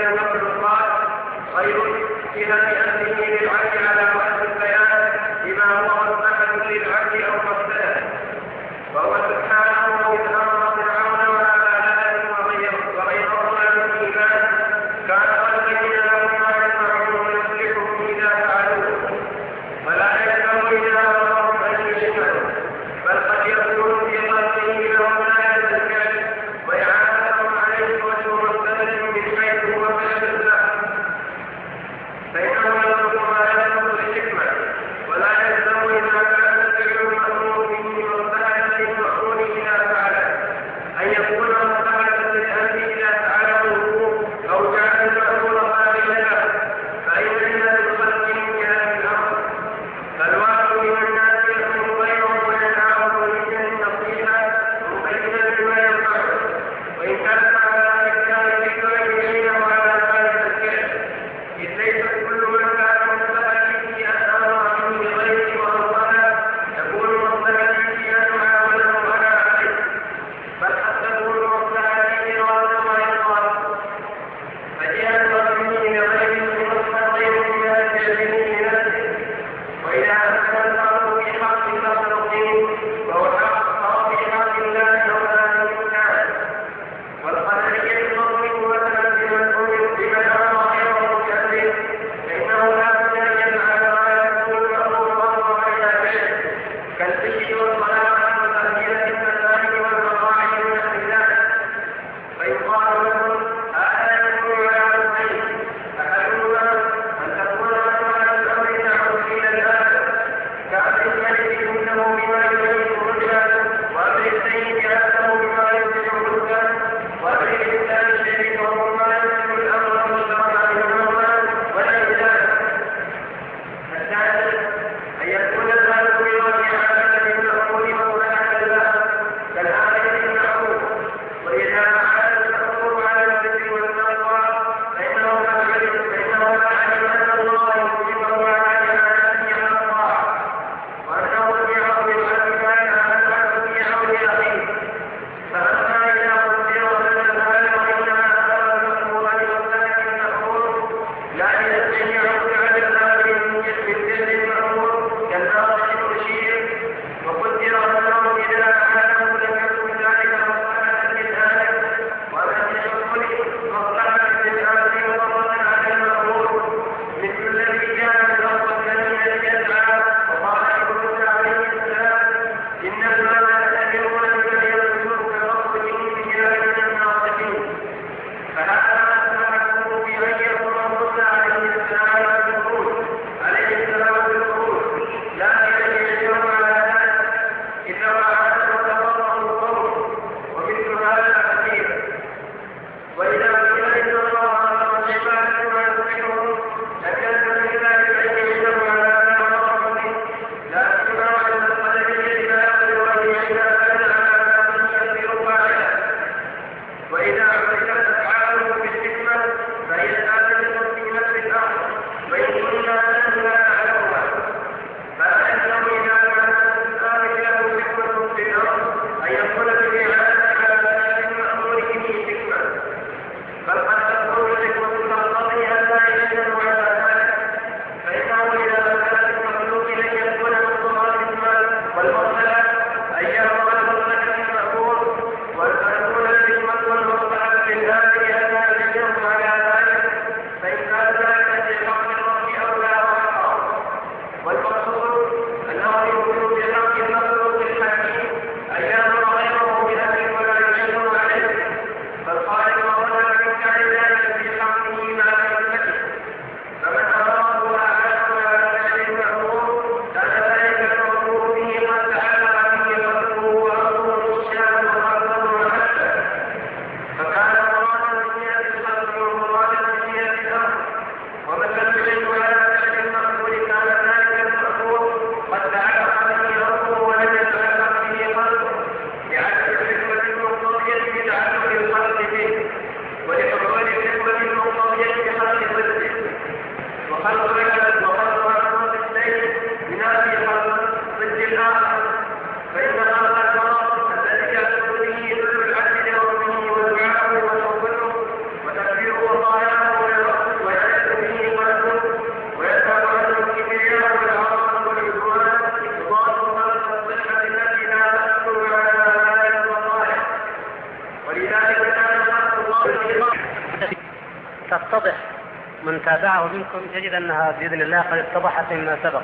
A: تتضح من تابعه منكم يجد أنها بإذن الله قد اتضحت مما سبق.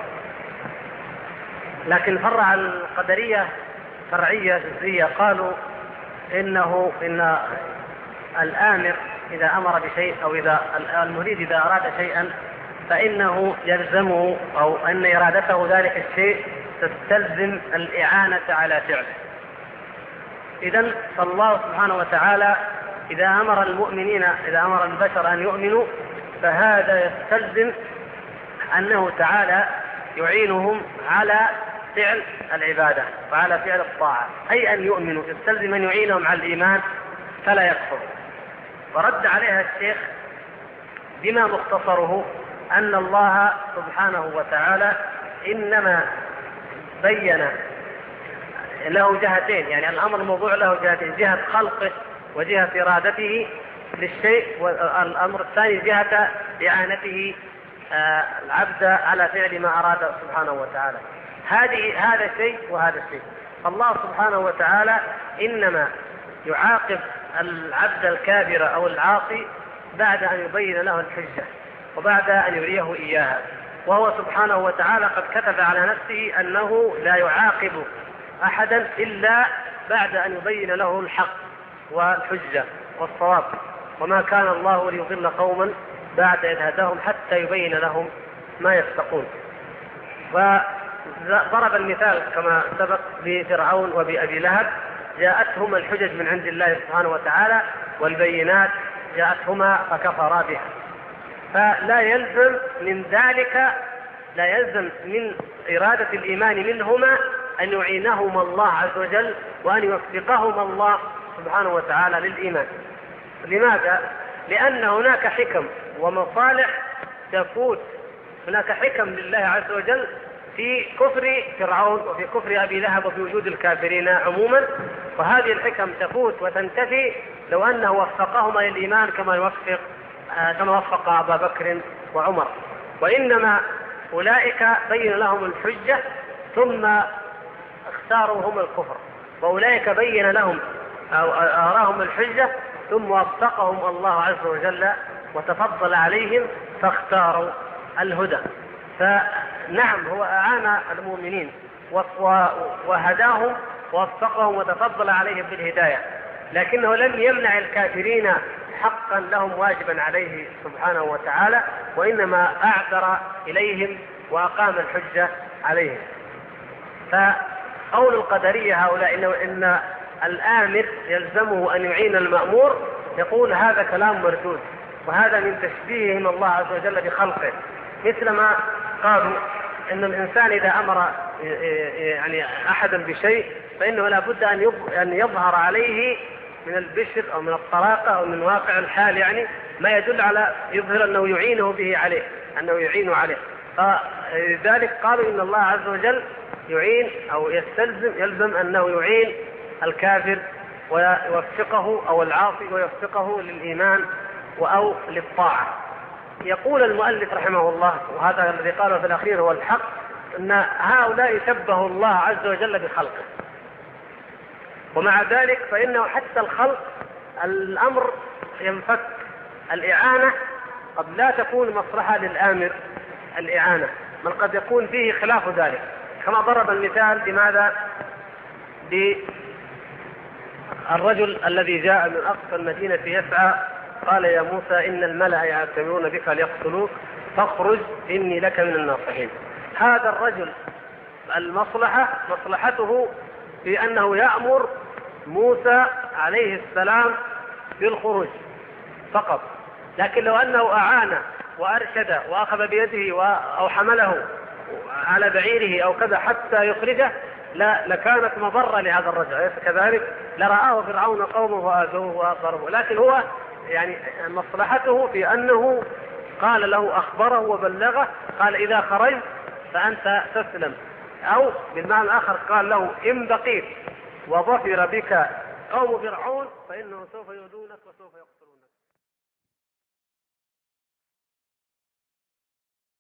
A: لكن فرع القدرية فرعية جزئية، قالوا إن الآمر إذا أمر بشيء أو إذا المريد إذا أراد شيئا فإنه يلزمه أو أن إرادته ذلك الشيء تستلزم الإعانة على فعله. إذن فالله سبحانه وتعالى إذا أمر المؤمنين إذا أمر البشر أن يؤمنوا فهذا يستلزم أنه تعالى يعينهم على فعل العبادة وعلى فعل الطاعة، أي أن يؤمنوا يستلزم أن يعينهم على الإيمان فلا يكفر. ورد عليها الشيخ بما مختصره أن الله سبحانه وتعالى إنما بين له جهتين، يعني الأمر الموضوع له جهتين، جهة خلقه وجهة إرادته للشيء، والأمر الثاني جهة إعانته العبد على فعل ما أراد سبحانه وتعالى. هذا شيء وهذا شيء. الله سبحانه وتعالى إنما يعاقب العبد الكافر أو العاصي بعد أن يبين له الحجة وبعد أن يريه إياها، وهو سبحانه وتعالى قد كتب على نفسه أنه لا يعاقب أحدا إلا بعد أن يبين له الحق والحجة والصواب، وما كان الله ليضل قوما بعد إذ هداهم حتى يبين لهم ما يتقون. وضرب المثال كما سبق بفرعون وبأبي لهب، جاءتهما الحجج من عند الله سبحانه وتعالى والبينات جاءتهما فكفرا بها. فلا يلزم من ذلك، لا يلزم من إرادة الإيمان منهما أن يعينهما الله عز وجل وأن يوفقهما الله سبحانه وتعالى للإيمان. لماذا؟ لأن هناك حكم ومصالح تفوت، هناك حكم لله عز وجل في كفر فرعون وفي كفر أبي لهب وفي وجود الكافرين عموما، وهذه الحكم تفوت وتنتفي لو أنه وفقهما للإيمان كما وفق أبا بكر وعمر. وإنما أولئك بين لهم الحجة ثم اختاروا هم الكفر، وأولئك بين لهم أو أراهم الحجة ثم وفقهم الله عز وجل وتفضل عليهم فاختاروا الهدى. فنعم هو أعان المؤمنين وهداهم ووفقهم وتفضل عليهم بالهداية، لكنه لم يمنع الكافرين حقا لهم واجبا عليه سبحانه وتعالى، وإنما أعذر إليهم وأقام الحجة عليهم. فقول القدرية هؤلاء إن الآمر يلزمه أن يعين المأمور، يقول هذا كلام مردود، وهذا من تشبيههم الله عز وجل بخلقه، مثلما قالوا إن الإنسان إذا أمر يعني أحدا بشيء فإنه لا بد أن يظهر عليه من البشر أو من الطلاقة أو من واقع الحال، يعني ما يدل على يظهر أنه يعينه به عليه، أنه يعين عليه. فلذلك قالوا إن الله عز وجل يعين أو يلزم أنه يعين الكافر ويوفقه أو العاصي ويوفقه للإيمان أو للطاعة. يقول المؤلف رحمه الله، وهذا الذي قاله في الأخير هو الحق، أن هؤلاء شبهوا الله عز وجل بخلقه، ومع ذلك فإنه حتى الخلق الأمر ينفك. الإعانة قد لا تكون مصلحة للآمر الإعانة، بل قد يكون فيه خلاف ذلك، كما ضرب المثال بماذا؟ بالرجل الذي جاء من أقصى المدينة يسعى، قال يا موسى إن الملأ يعتمرون بك ليقتلوك فاخرج إني لك من الناصحين. هذا الرجل مصلحته في أنه يأمر موسى عليه السلام بالخروج فقط، لكن لو أنه أعان وأرشد وأخذ بيده أو حمله على بعيره أو كذا حتى يخرجه لكانت مضرة لهذا الرجل، أليس كذلك؟ لرآه فرعون قومه وآذوه وضربوه، لكن هو يعني مصلحته في أنه قال له أخبره وبلغه، قال إذا خرجت فأنت تسلم، أو بالمعنى الآخر قال له إن بقيت وظفر بك قوم فرعون فإنه سوف يؤذونك وسوف يقتلونك.